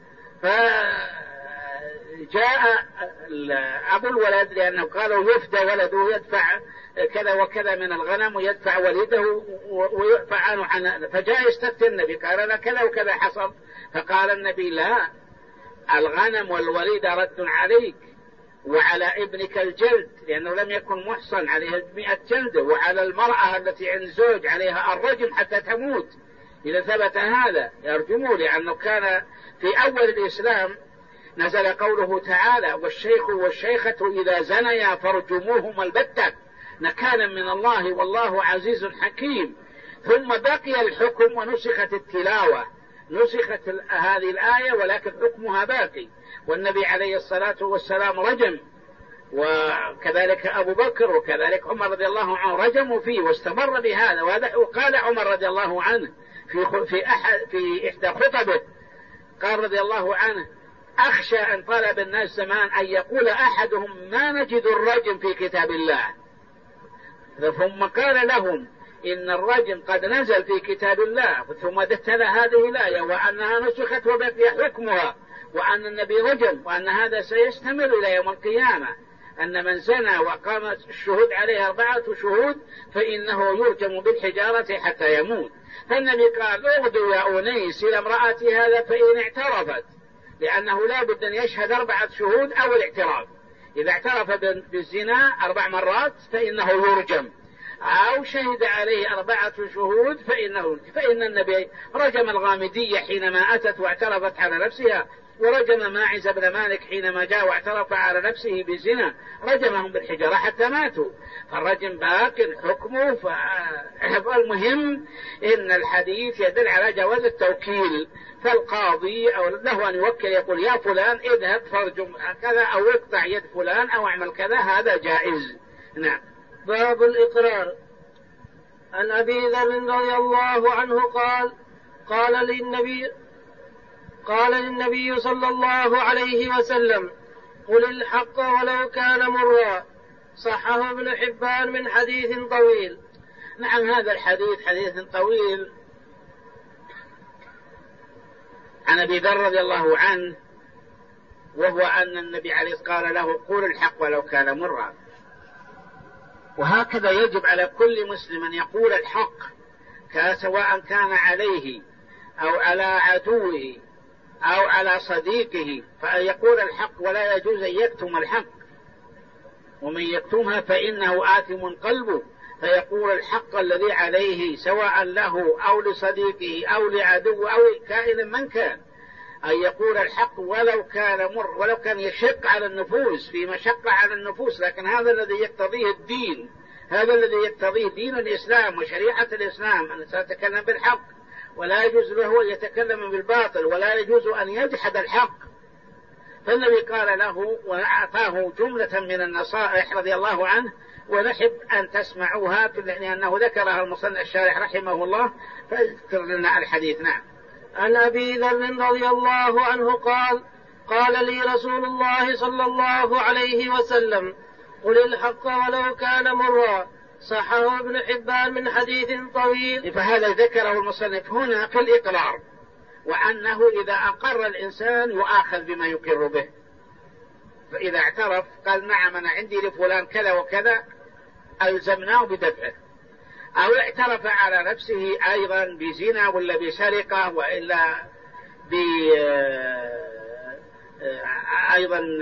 فجاء أبو الولد، لأنه قالوا يفدى ولده، يدفع كذا وكذا من الغنم ويدفع ولده ويعفى عنه، فجاء يستفتي النبي، قال له كذا وكذا حصل، فقال النبي لا، الغنم والوليد رد عليك، وعلى ابنك الجلد لأنه لم يكن محصن عليها 100 جلدة، وعلى المرأة التي عند زوج عليها الرجم حتى تموت إذا ثبت هذا يرجموا، لأنه كان في أول الإسلام نزل قوله تعالى والشيخ والشيخة إذا زنيا فارجموهما البتة نكالا من الله والله عزيز حكيم. ثم بقي الحكم ونسخت التلاوة، نسخت هذه الآية ولكن حكمها باقي، والنبي عليه الصلاة والسلام رجم، وكذلك أبو بكر وكذلك عمر رضي الله عنه رجموا فيه واستمر بهذا. وقال عمر رضي الله عنه في إحدى خطبه قال رضي الله عنه أخشى أن طلب الناس زمان أن يقول أحدهم ما نجد الرجم في كتاب الله، ثم قال لهم إن الرجم قد نزل في كتاب الله، ثم دتل هذه الآية وأنها نسخت وبقي حكمها وأن النبي رجم، وأن هذا سيستمر إلى يوم القيامة، أن من زنى وقام الشهود عليه 4 شهود فإنه يرجم بالحجارة حتى يموت. فالنبي قال اغدوا يا أنيس إلى امرأتي هذا فإن اعترفت، لأنه لا بد أن يشهد 4 شهود أو الاعتراف، إذا اعترف بالزنا 4 مرات فإنه يرجم، أو شهد عليه 4 شهود فإن النبي رجم الغامدية حينما أتت واعترفت على نفسها، ورجم ماعز بن مالك حينما جاء واعترف على نفسه بالزنا، رجمهم بالحجارة حتى ماتوا، فالرجم باق حكمه. فالمهم إن الحديث يدل على جواز التوكيل، فالقاضي أو له أن يوكل يقول يا فلان اذهب فارجم كذا أو اقطع يد فلان أو اعمل كذا، هذا جائز. نعم. باب الإقرار. عن أبي ذر رضي الله عنه قال للنبي صلى الله عليه وسلم قل الحق ولو كان مرا، صححه ابن حبان من حديث طويل. نعم، هذا الحديث حديث طويل عن أبي ذر رضي الله عنه، وهو أن النبي عليه قال له قل الحق ولو كان مرا. وهكذا يجب على كل مسلم أن يقول الحق سواء كان عليه أو على عدوه أو على صديقه، فأن يقول الحق ولا يجوز أن يكتم الحق، ومن يكتمها فإنه آثم قلبه، فيقول الحق الذي عليه سواء له أو لصديقه أو لعدوه أو كائن من كان، أن يقول الحق ولو كان مر، ولو كان يشق على النفوس، في مشقة على النفوس، لكن هذا الذي يقتضيه الدين، هذا الذي يقتضيه دين الإسلام وشريعة الإسلام، أن سيتكلم بالحق، ولا يجوز له أن يتكلم بالباطل، ولا يجوز أن يجحد الحق. فالنبي قال له وأعطاه جملة من النصائح رضي الله عنه، ونحب أن تسمعوها لأنه ذكرها المصنف الشارح رحمه الله، فاذكر لنا الحديث. نعم. عن أبي ذر رضي الله عنه قال لي رسول الله صلى الله عليه وسلم قل الحق ولو كان مرا، صححه ابن حبان من حديث طويل. فهذا ذكره المصنف هنا في الإقرار، وأنه إذا أقر الإنسان يؤاخذ بما يقر به، فإذا اعترف قال نعم أنا عندي لفلان كذا وكذا ألزمناه بدفعه، أو اعترف على نفسه أيضا بزنا ولا بسرقة وإلا أيضا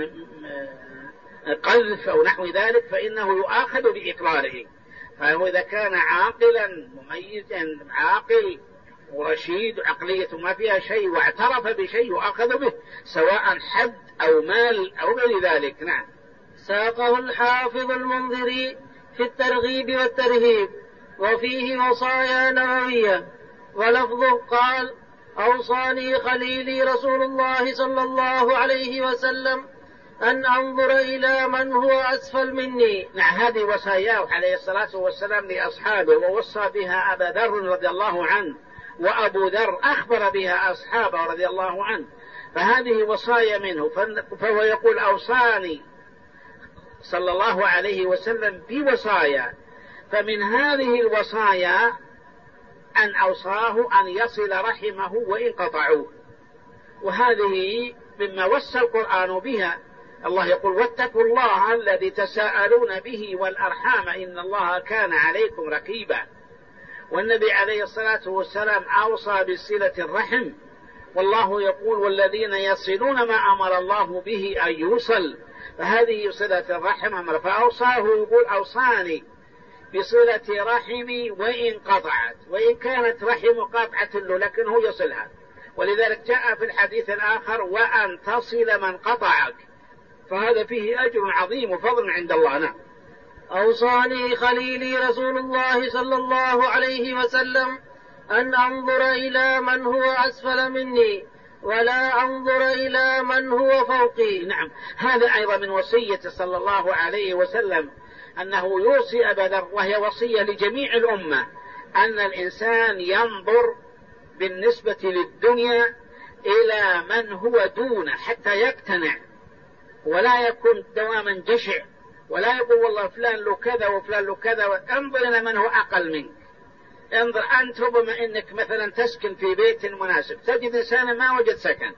قذف أو نحو ذلك، فإنه يؤاخذ بإقراره. فهو إذا كان عاقلا مميزا عاقل ورشيد عقلية ما فيها شيء واعترف بشيء يؤاخذ به، سواء حد أو مال أو غير ذلك. نعم. ساقه الحافظ المنذري في الترغيب والترهيب، وفيه وصايا نووية، ولفظه قال أوصاني خليلي رسول الله صلى الله عليه وسلم أن أنظر إلى من هو أسفل مني. نعم، هذه وصاياه عليه الصلاة والسلام لأصحابه، ووصى بها أبا ذر رضي الله عنه، وأبو ذر أخبر بها أصحابه رضي الله عنه، فهذه وصايا منه. فهو يقول أوصاني صلى الله عليه وسلم بوصايا، فمن هذه الوصايا أن أوصاه أن يصل رحمه وإن قطعوه، وهذه مما وصى القرآن بها. الله يقول واتقوا الله الذي تساءلون به والأرحام إن الله كان عليكم رقيبا. والنبي عليه الصلاة والسلام أوصى بصلة الرحم، والله يقول والذين يصلون ما أمر الله به أن يوصل، فهذه صلة الرحم أمر. فأوصاه يقول أوصاني بصلة رحمي وإن قطعت، وإن كانت رحم قاطعة له لكنه يصلها. ولذلك جاء في الحديث الآخر وأن تصل من قطعك، فهذا فيه أجر عظيم وفضل عند الله. نعم. أوصاني خليلي رسول الله صلى الله عليه وسلم أن أنظر إلى من هو أسفل مني ولا أنظر إلى من هو فوقي. نعم، هذا أيضا من وصية صلى الله عليه وسلم أنه يوصي أبا ذر، وهي وصية لجميع الأمة، أن الإنسان ينظر بالنسبة للدنيا إلى من هو دونه حتى يقتنع، ولا يكون دواما جشع، ولا يقول والله فلان له كذا وفلان له كذا. انظر إلى من هو أقل منك. انظر أنت، ربما إنك مثلا تسكن في بيت مناسب، تجد إنسانا ما وجد سكن،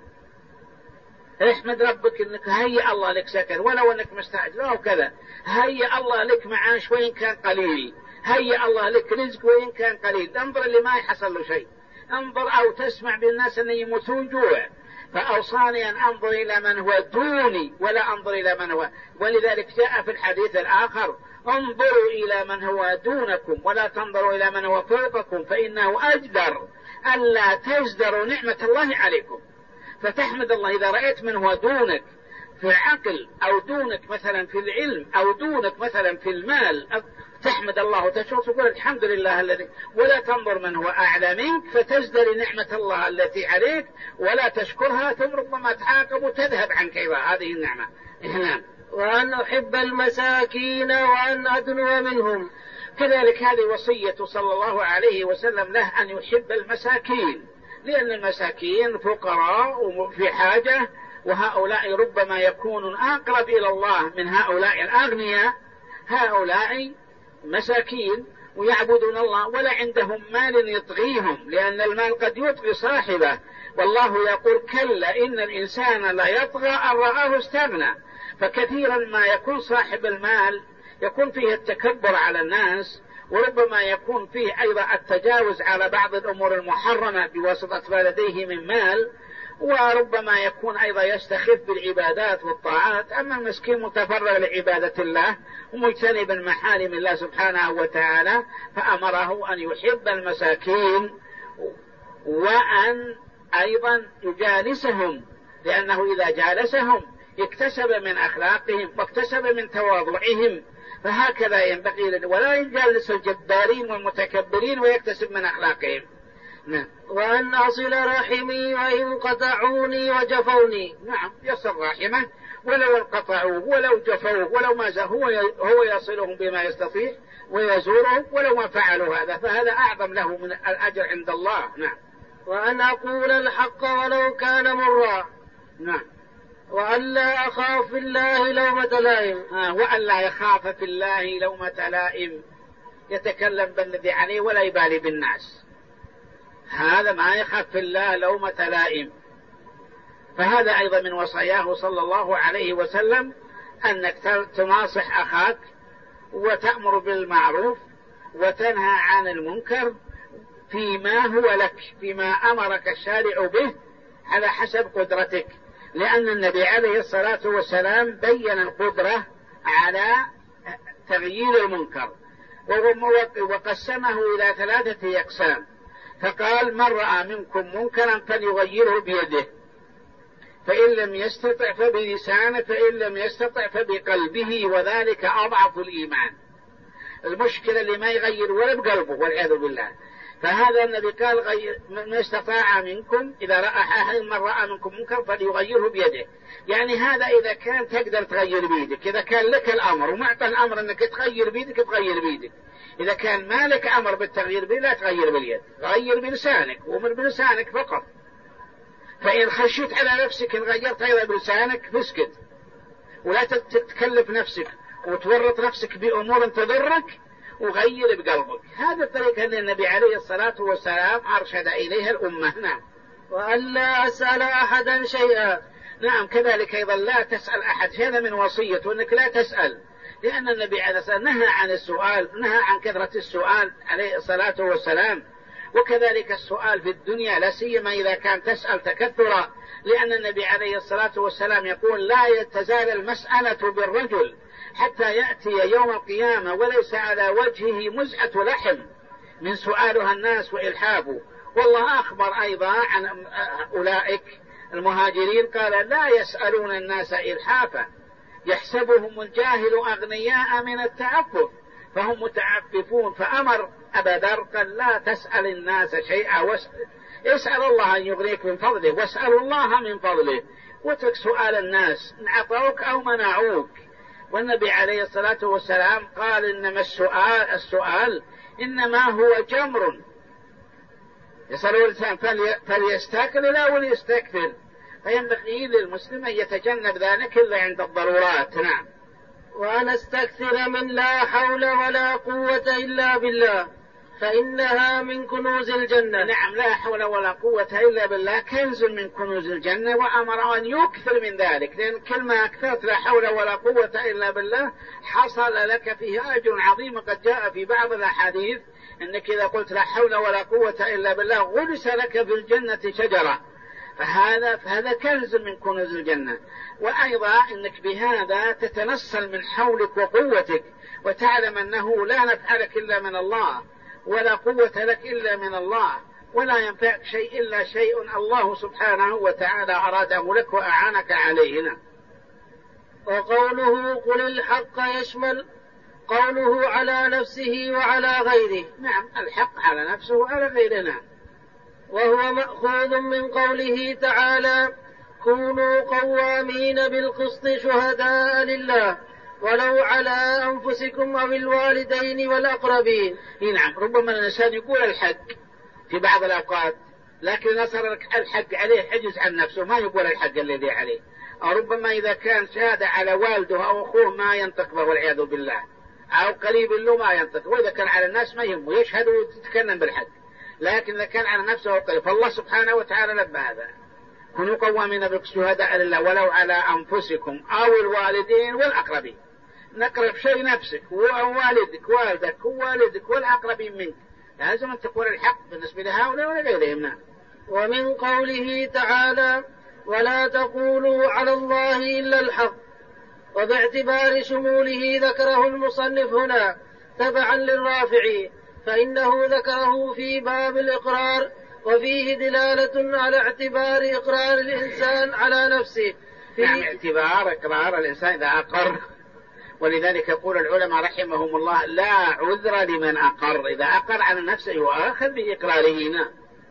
احمد ربك إنك هيأ الله لك سكن، ولو إنك مستعجل أو كذا، هيأ الله لك معاش وإن كان قليل، هيأ الله لك رزق وإن كان قليل. انظر اللي ما يحصل له شيء، انظر أو تسمع بالناس أن يموتون جوع. فأوصاني أن أنظر إلى من هو دوني ولا أنظر إلى من هو. ولذلك جاء في الحديث الآخر انظروا إلى من هو دونكم ولا تنظروا إلى من هو فوقكم، فإنه أجدر ألا تجدروا نعمة الله عليكم. فتحمد الله إذا رأيت من هو دونك في العقل، أو دونك مثلا في العلم، أو دونك مثلا في المال، تحمد الله وتشكر تقول الحمد لله الذي، ولا تنظر من هو أعلى منك فتزدري نعمة الله التي عليك ولا تشكرها، ثم ربما تعاقب وتذهب عنك هذه النعمة. نعم. وأن أحب المساكين وأن أدنو منهم. كذلك هذه وصية صلى الله عليه وسلم له أن يحب المساكين، لأن المساكين فقراء وفي حاجة، وهؤلاء ربما يكونون أقرب إلى الله من هؤلاء الأغنياء. هؤلاء مساكين ويعبدون الله ولا عندهم مال يطغيهم، لأن المال قد يطغي صاحبه، والله يقول كلا إن الإنسان لا يطغى أن رآه استغنى. فكثيرا ما يكون صاحب المال يكون فيه التكبر على الناس، وربما يكون فيه أيضا التجاوز على بعض الأمور المحرمة بواسطة ما لديه من مال، وربما يكون أيضا يستخف بالعبادات والطاعات. أما المسكين متفرغ لعبادة الله ومجتنب محارم الله سبحانه وتعالى، فأمره أن يحب المساكين وأن أيضا يجالسهم، لأنه إذا جالسهم اكتسب من أخلاقهم واكتسب من تواضعهم. فهكذا ينبغي، ولا يجالس الجبارين والمتكبرين ويكتسب من أخلاقهم. نعم. وأن أصل رحمي وإن قطعوني وجفوني. نعم، يصل رحمه ولو انقطعوه ولو جفوه ولو ما هو يصلهم بما يستطيع ويزورهم ولو ما فعلوا هذا، فهذا أعظم له من الأجر عند الله. نعم. وأن أقول الحق ولو كان مرا. نعم. وأن لا أخاف في الله لومة لائم. وأن لا يخاف في الله لومة لائم، يتكلم بالذي عليه ولا يبالي بالناس، هذا ما يخاف في الله لومة لائم. فهذا أيضا من وصاياه صلى الله عليه وسلم، أنك تناصح أخاك وتأمر بالمعروف وتنهى عن المنكر فيما هو لك، فيما أمرك الشارع به على حسب قدرتك، لأن النبي عليه الصلاة والسلام بين القدرة على تغيير المنكر وقسمه إلى 3 أقسام. فقال من رأى منكم منكرا فليغيره بيده، فإن لم يستطع فبلسانه، فإن لم يستطع فبقلبه، وذلك أضعف الإيمان. المشكلة اللي ما يغير ولا بقلبه والعياذ بالله. فهذا النبي قال من استطاع منكم، إذا رأى من رأى منكم منكر فليغيره بيده، يعني هذا إذا كان تقدر تغير بيدك، إذا كان لك الأمر ومعطى الأمر أنك تغير بيدك تغير بيدك. إذا كان ما لك أمر بالتغيير بيد لا تغير باليد، غير بلسانك ومن بلسانك فقط. فإن خشيت على نفسك إن غيرت أيضا بلسانك فاسكت، ولا تتكلف نفسك وتورط نفسك بأمور تضرك، وغير بقلبك. هذا الطريقة اللي النبي عليه الصلاة والسلام أرشد إليها الأمة. نعم. وأن لا أسأل أحدا شيئا. نعم، كذلك أيضا لا تسأل أحد، هذا من وصيته أنك لا تسأل، لأن النبي عليه الصلاة والسلام نهى عن السؤال، نهى عن كثرة السؤال عليه الصلاة والسلام، وكذلك السؤال في الدنيا، لا سيما إذا كان تسأل تكثرا، لأن النبي عليه الصلاة والسلام يقول لا تزال المسألة بالرجل حتى يأتي يوم القيامة وليس على وجهه مزعة لحم من سؤالها الناس وإلحافه. والله أخبر أيضا عن أولئك المهاجرين قال لا يسألون الناس إلحافا يحسبهم الجاهل أغنياء من التعفف فهم متعففون. فأمر أبا ذر قال لا تسأل الناس شيئا، اسأل الله أن يغنيك من فضله، واسأل الله من فضله، واترك سؤال الناس إن عطوك أو منعوك. والنبي عليه الصلاة والسلام قال إنما السؤال إنما هو جمر يسأل الإنسان فليستكل لا وليستكثر، فينبغي للمسلم أن يتجنب ذلك إلا عند الضرورات. نعم. وأن أستكثر من لا حول ولا قوة إلا بالله فإنها من كنوز الجنة. نعم، لا حول ولا قوة إلا بالله كنز من كنوز الجنة، وأمر أن يكثر من ذلك، لأن كل ما أكثرت لا حول ولا قوة إلا بالله حصل لك فيه أجر عظيم. قد جاء في بعض الأحاديث أنك إذا قلت لا حول ولا قوة إلا بالله غرس لك في الجنة شجرة، فهذا كنز من كنوز الجنة. وأيضا أنك بهذا تتنصل من حولك وقوتك، وتعلم أنه لا نفع لك إلا من الله، ولا قوة لك إلا من الله، ولا ينفعك شيء إلا شيء الله سبحانه وتعالى أراده لك وأعانك عليه. وقوله قل الحق يشمل قوله على نفسه وعلى غيره. نعم، الحق على نفسه وعلى غيرنا، وهو مأخوذ من قوله تعالى كونوا قوامين بالقسط شهداء لله ولو على أنفسكم أو الوالدين والأقربين. نعم، ربما الإنسان يقول الحق في بعض الأوقات، لكن نصر الحق عليه حجز عن نفسه، ما يقول الحق الذي عليه. أو ربما إذا كان شهد على والده أو أخوه ما ينطق به والعياذ بالله، أو قريب له ما ينطق، وإذا كان على الناس ما يهمه يشهد ويتكلم بالحق، لكن إذا كان على نفسه قريب فالله سبحانه وتعالى نبه هذا. كونوا قوامين بالشهداء لله ولو على أنفسكم أو الوالدين والأقربين. نقرب شيء نفسك ووالدك والدك ووالدك والأقربين منك، لازم أن تقول الحق بالنسبة لهؤلاء ولغيرهم. ومن قوله تعالى ولا تقولوا على الله إلا الحق، وباعتبار شموله ذكره المصنف هنا تبعا للرافعي، فإنه ذكره في باب الإقرار، وفيه دلالة على اعتبار إقرار الإنسان على نفسه يعني اعتبار إقرار الإنسان إذا أقر. ولذلك يقول العلماء رحمهم الله لا عذر لمن أقر، إذا أقر على نفسه وآخذ بإقراره.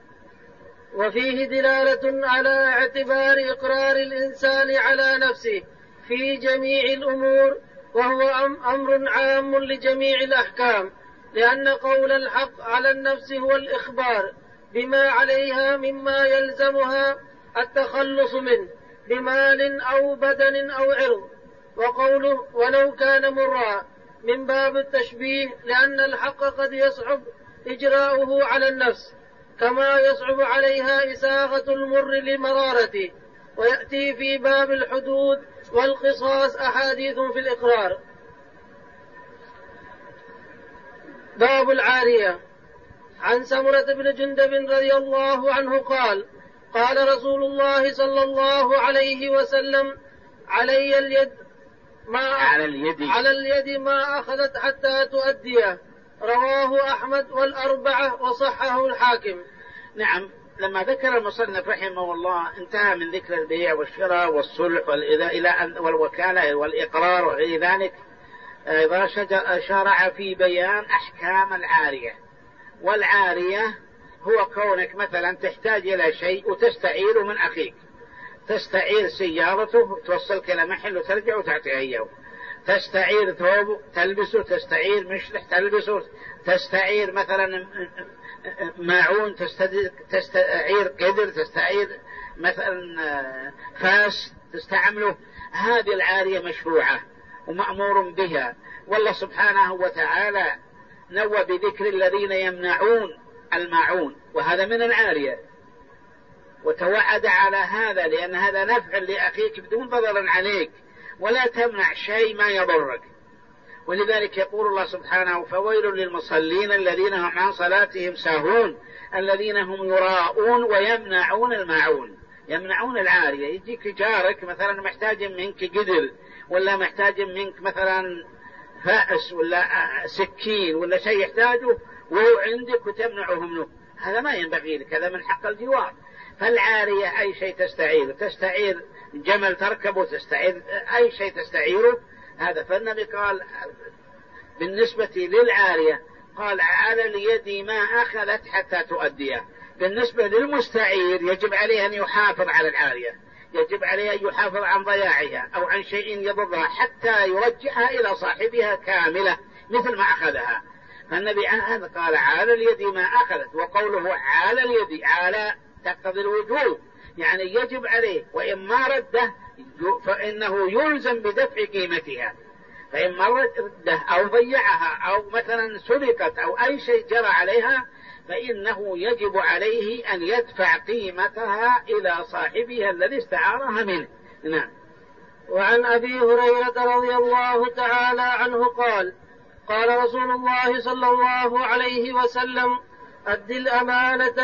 وفيه دلالة على اعتبار إقرار الإنسان على نفسه في جميع الأمور، وهو أمر عام لجميع الأحكام، لأن قول الحق على النفس هو الإخبار بما عليها مما يلزمها التخلص منه بمال أو بدن أو عرض. وقوله ولو كان مرا من باب التشبيه، لأن الحق قد يصعب إجراؤه على النفس كما يصعب عليها إساغة المر لمرارته. ويأتي في باب الحدود والقصاص أحاديث في الإقرار. باب العارية. عن سمرة بن جندب رضي الله عنه قال قال رسول الله صلى الله عليه وسلم على اليد ما أخذت حتى تؤديه. رواه أحمد والأربعة وصححه الحاكم. نعم، لما ذكر المصنف رحمه الله انتهى من ذكر البيع والشراء والصلح والوكالة والإقرار وغير ذلك، شرع في بيان أحكام العارية. والعارية هو كونك مثلا تحتاج إلى شيء وتستعيره من أخيك، تستعير سيارته توصلك إلى محل وترجع وتعطيه إياه، تستعير ثوب تلبسه، تستعير مشلح تلبسه، تستعير مثلا ماعون، تستعير قدر، تستعير مثلا فاس تستعمله. هذه العارية مشروعة ومأمور بها، والله سبحانه وتعالى نوى بذكر الذين يمنعون الماعون، وهذا من العارية، وتوعد على هذا لأن هذا نفع لأخيك بدون ضرر عليك، ولا تمنع شيء ما يضرك. ولذلك يقول الله سبحانه فويل للمصلين الذين هم عن صلاتهم ساهون الذين هم يراءون ويمنعون الماعون. يمنعون العارية، يجيك جارك مثلا محتاج منك قدر ولا محتاج منك مثلا فأس ولا سكين ولا شيء يحتاجه وهو عندك وتمنعه منه، هذا ما ينبغي لك، هذا من حق الجوار. فالعارية أي شيء تستعير جمل تركبه، تستعير أي شيء تستعيره هذا. فالنبي قال بالنسبة للعارية قال على اليد ما أخذت حتى تؤديها. بالنسبة للمستعير يجب عليه أن يحافظ على العارية، يجب عليه أن يحافظ عن ضياعها أو عن شيء يضرها حتى يرجعها إلى صاحبها كاملة مثل ما أخذها. فالنبي قال على اليد ما أخذت، وقوله على اليد على تقتضي الوجوب، يعني يجب عليه، وإن ما رده فإنه يلزم بدفع قيمتها. فإن ما رده أو ضيعها أو مثلا سرقت أو أي شيء جرى عليها فإنه يجب عليه أن يدفع قيمتها إلى صاحبها الذي استعارها منه. نعم. وعن أبي هريرة رضي الله تعالى عنه قال قال رسول الله صلى الله عليه وسلم أد الأمانة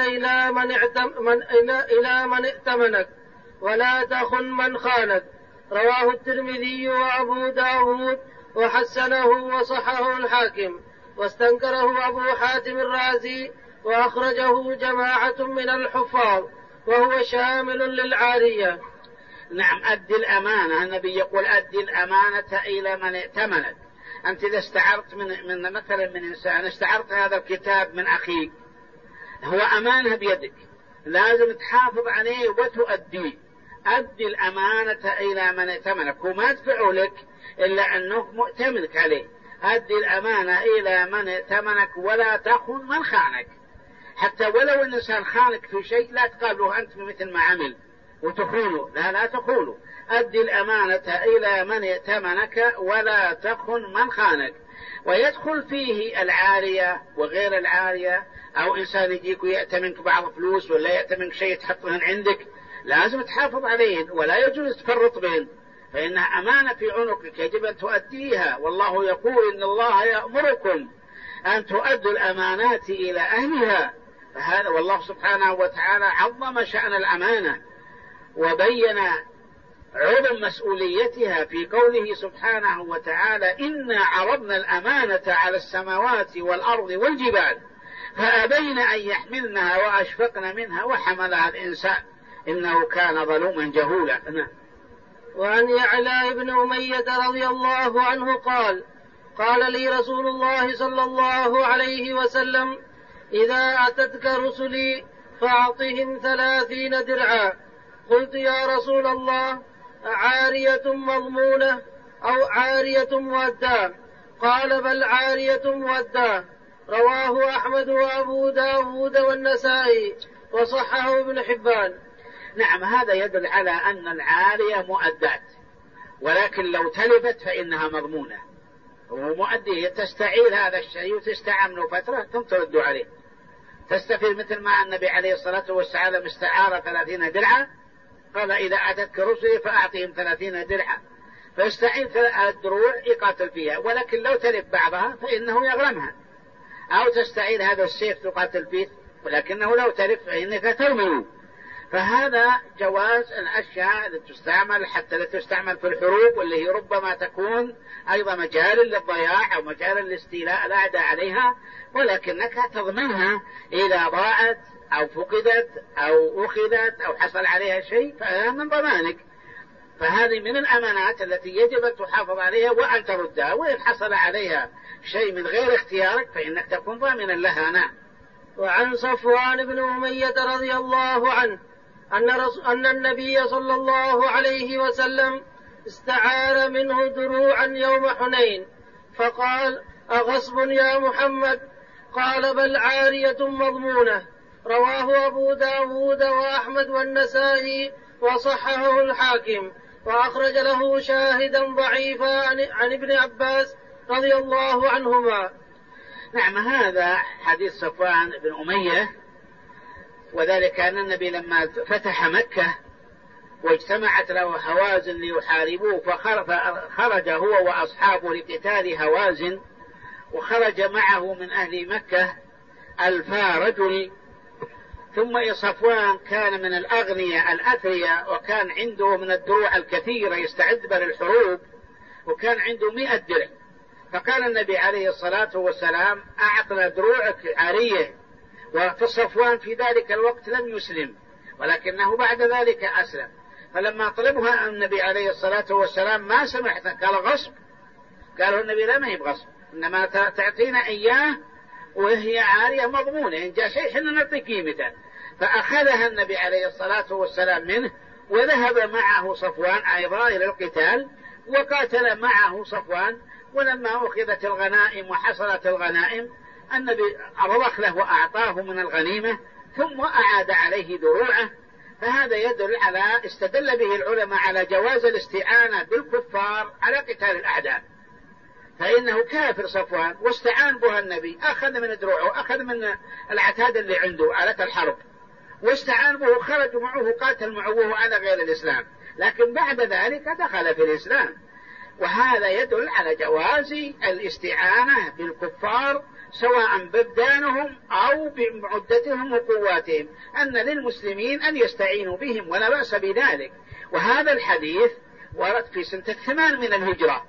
إلى من ائتمنك ولا تخن من خانك. رواه الترمذي وأبو داود وحسنه وصححه الحاكم، واستنكره أبو حاتم الرازي، وأخرجه جماعة من الحفاظ، وهو شامل للعارية. نعم. أد الأمانة، النبي يقول أد الأمانة إلى من ائتمنك. أنت إذا استعرت من مثلا من إنسان، استعرت هذا الكتاب من أخيك، هو أمانة بيدك، لازم تحافظ عليه وتؤديه. أد الأمانة إلى من ائتمنك، وما تدفع لك إلا أنه مؤتمنك عليه. أد الأمانة إلى من ائتمنك ولا تخن من خانك. حتى ولو الإنسان خانك في شيء لا تقابله أنت مثل ما عمل وتخونه، لا تخونه. أد الأمانة إلى من ائتمنك ولا تخن من خانك. ويدخل فيه العارية وغير العارية، أو إنسان يجيك ويأتمنك بعض فلوس ولا يأتمنك شيء تحطهن عندك، لازم تحافظ عليهن ولا يجوز تفرط بهن، فإنها أمانة في عنقك يجب أن تؤديها. والله يقول إن الله يأمركم أن تؤدوا الأمانات إلى أهلها. فهذا والله سبحانه وتعالى عظم شأن الأمانة وبين عظم مسؤوليتها في قوله سبحانه وتعالى إنا عرضنا الأمانة على السماوات والأرض والجبال فأبين أن يحملنها وأشفقن منها وحملها الإنسان إنه كان ظلوما جهولا. وعن يعلى بن أمية رضي الله عنه قال قال لي رسول الله صلى الله عليه وسلم إذا أتتك رسلي فأعطهم 30 درعا. قلت يا رسول الله عارية مضمونة أو عارية مؤداة؟ قال بل عارية مؤداة. رواه أحمد وأبو داود والنسائي وصححه ابن حبان. نعم. هذا يدل على أن العارية مؤداة، ولكن لو تلفت فإنها مضمونة ومؤدية. تستعير هذا الشيء وتستعمله فترة ثم ترد عليه. تستفيد مثل ما النبي عليه الصلاة والسلام استعار 30 درعا، قال إذا أتتك رسلي فأعطيهم 30 درعا، فيستعين الدروع يقاتل فيها، ولكن لو تلف بعضها فإنه يغرمها. أو تستعين هذا السيف تقاتل فيه، ولكنه لو تلف فإنك ترميه. فهذا جواز الأشياء التي تستعمل حتى لا تستعمل في الحروب، واللي هي ربما تكون أيضا مجال للضياع أو مجال للاستيلاء الأعداء عليها، ولكنك تضمنها إذا ضاعت أو فقدت أو أخذت أو حصل عليها شيء فهذا من ضمانك. فهذه من الأمانات التي يجب أن تحافظ عليها وأن تردها، وإن حصل عليها شيء من غير اختيارك فإنك تكون ضامنا لها. نعم. وعن صفوان بن أمية رضي الله عنه أن النبي صلى الله عليه وسلم استعار منه دروعا يوم حنين، فقال أغصب يا محمد؟ قال بل عارية مضمونة. رواه أبو داود وأحمد والنسائي وصححه الحاكم، وأخرج له شاهدا ضعيفا عن ابن عباس رضي الله عنهما. نعم. هذا حديث صفوان بن أمية، وذلك أن النبي لما فتح مكة واجتمعت له هوازن ليحاربوه، فخرج هو وأصحابه لقتال هوازن، وخرج معه من أهل مكة 1000 رجل. ثم صفوان كان من الأغنياء الأثرياء، وكان عنده من الدروع الكثيرة يستعد للحروب، وكان عنده 100 درع. فقال النبي عليه الصلاة والسلام: أعطنا دروعك عارية. وصفوان في ذلك الوقت لم يسلم، ولكنه بعد ذلك أسلم. فلما طلبها النبي عليه الصلاة والسلام ما سمحت، قال غصب. قالوا النبي: لا، ما هي بغصب، إنما تعطينا إياه وهي عارية مضمونة، إن جاء شيء حنا نعطي قيمته. فأخذها النبي عليه الصلاة والسلام منه، وذهب معه صفوان أيضا إلى القتال، وقاتل معه صفوان. ولما أخذت الغنائم وحصلت الغنائم، النبي رضخ له وأعطاه من الغنيمة، ثم أعاد عليه دروعه. فهذا يدل على، استدل به العلماء على جواز الاستعانة بالكفار على قتال الأعداء، فإنه كافر صفوان واستعان بها النبي، أخذ من دروعه، أخذ من العتاد اللي عنده آلة الحرب، واستعان به، خرج معه، قاتل معه وهو على غير الإسلام، لكن بعد ذلك دخل في الإسلام. وهذا يدل على جواز الاستعانة بالكفار سواء بابدانهم أو بعدتهم وقواتهم، أن للمسلمين أن يستعينوا بهم ولا بأس بذلك. وهذا الحديث ورد في سنة 8 من الهجرة.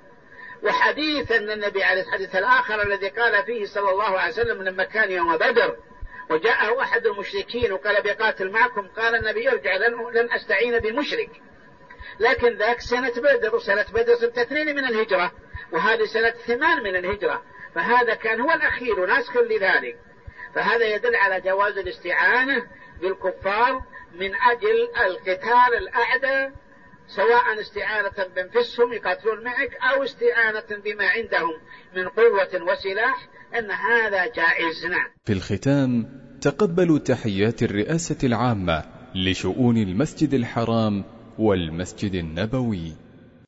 وحديث أن النبي عليه الحديث الآخر الذي قال فيه صلى الله عليه وسلم لما كان يوم بدر وجاءه أحد المشركين وقال بقاتل معكم، قال النبي: ارجع، لن أستعين بمشرك. لكن ذاك سنة بدر، وسنة بدر سنة 2 من الهجرة، وهذه سنة 8 من الهجرة، فهذا كان هو الأخير ناسخ لذلك. فهذا يدل على جواز الاستعانة بالكفار من أجل القتال الأعداء، سواء استعانة بانفسهم يقاتلون معك أو استعانة بما عندهم من قوة وسلاح، أن هذا جائز. نعم. في الختام تقبلوا تحيات الرئاسة العامة لشؤون المسجد الحرام والمسجد النبوي.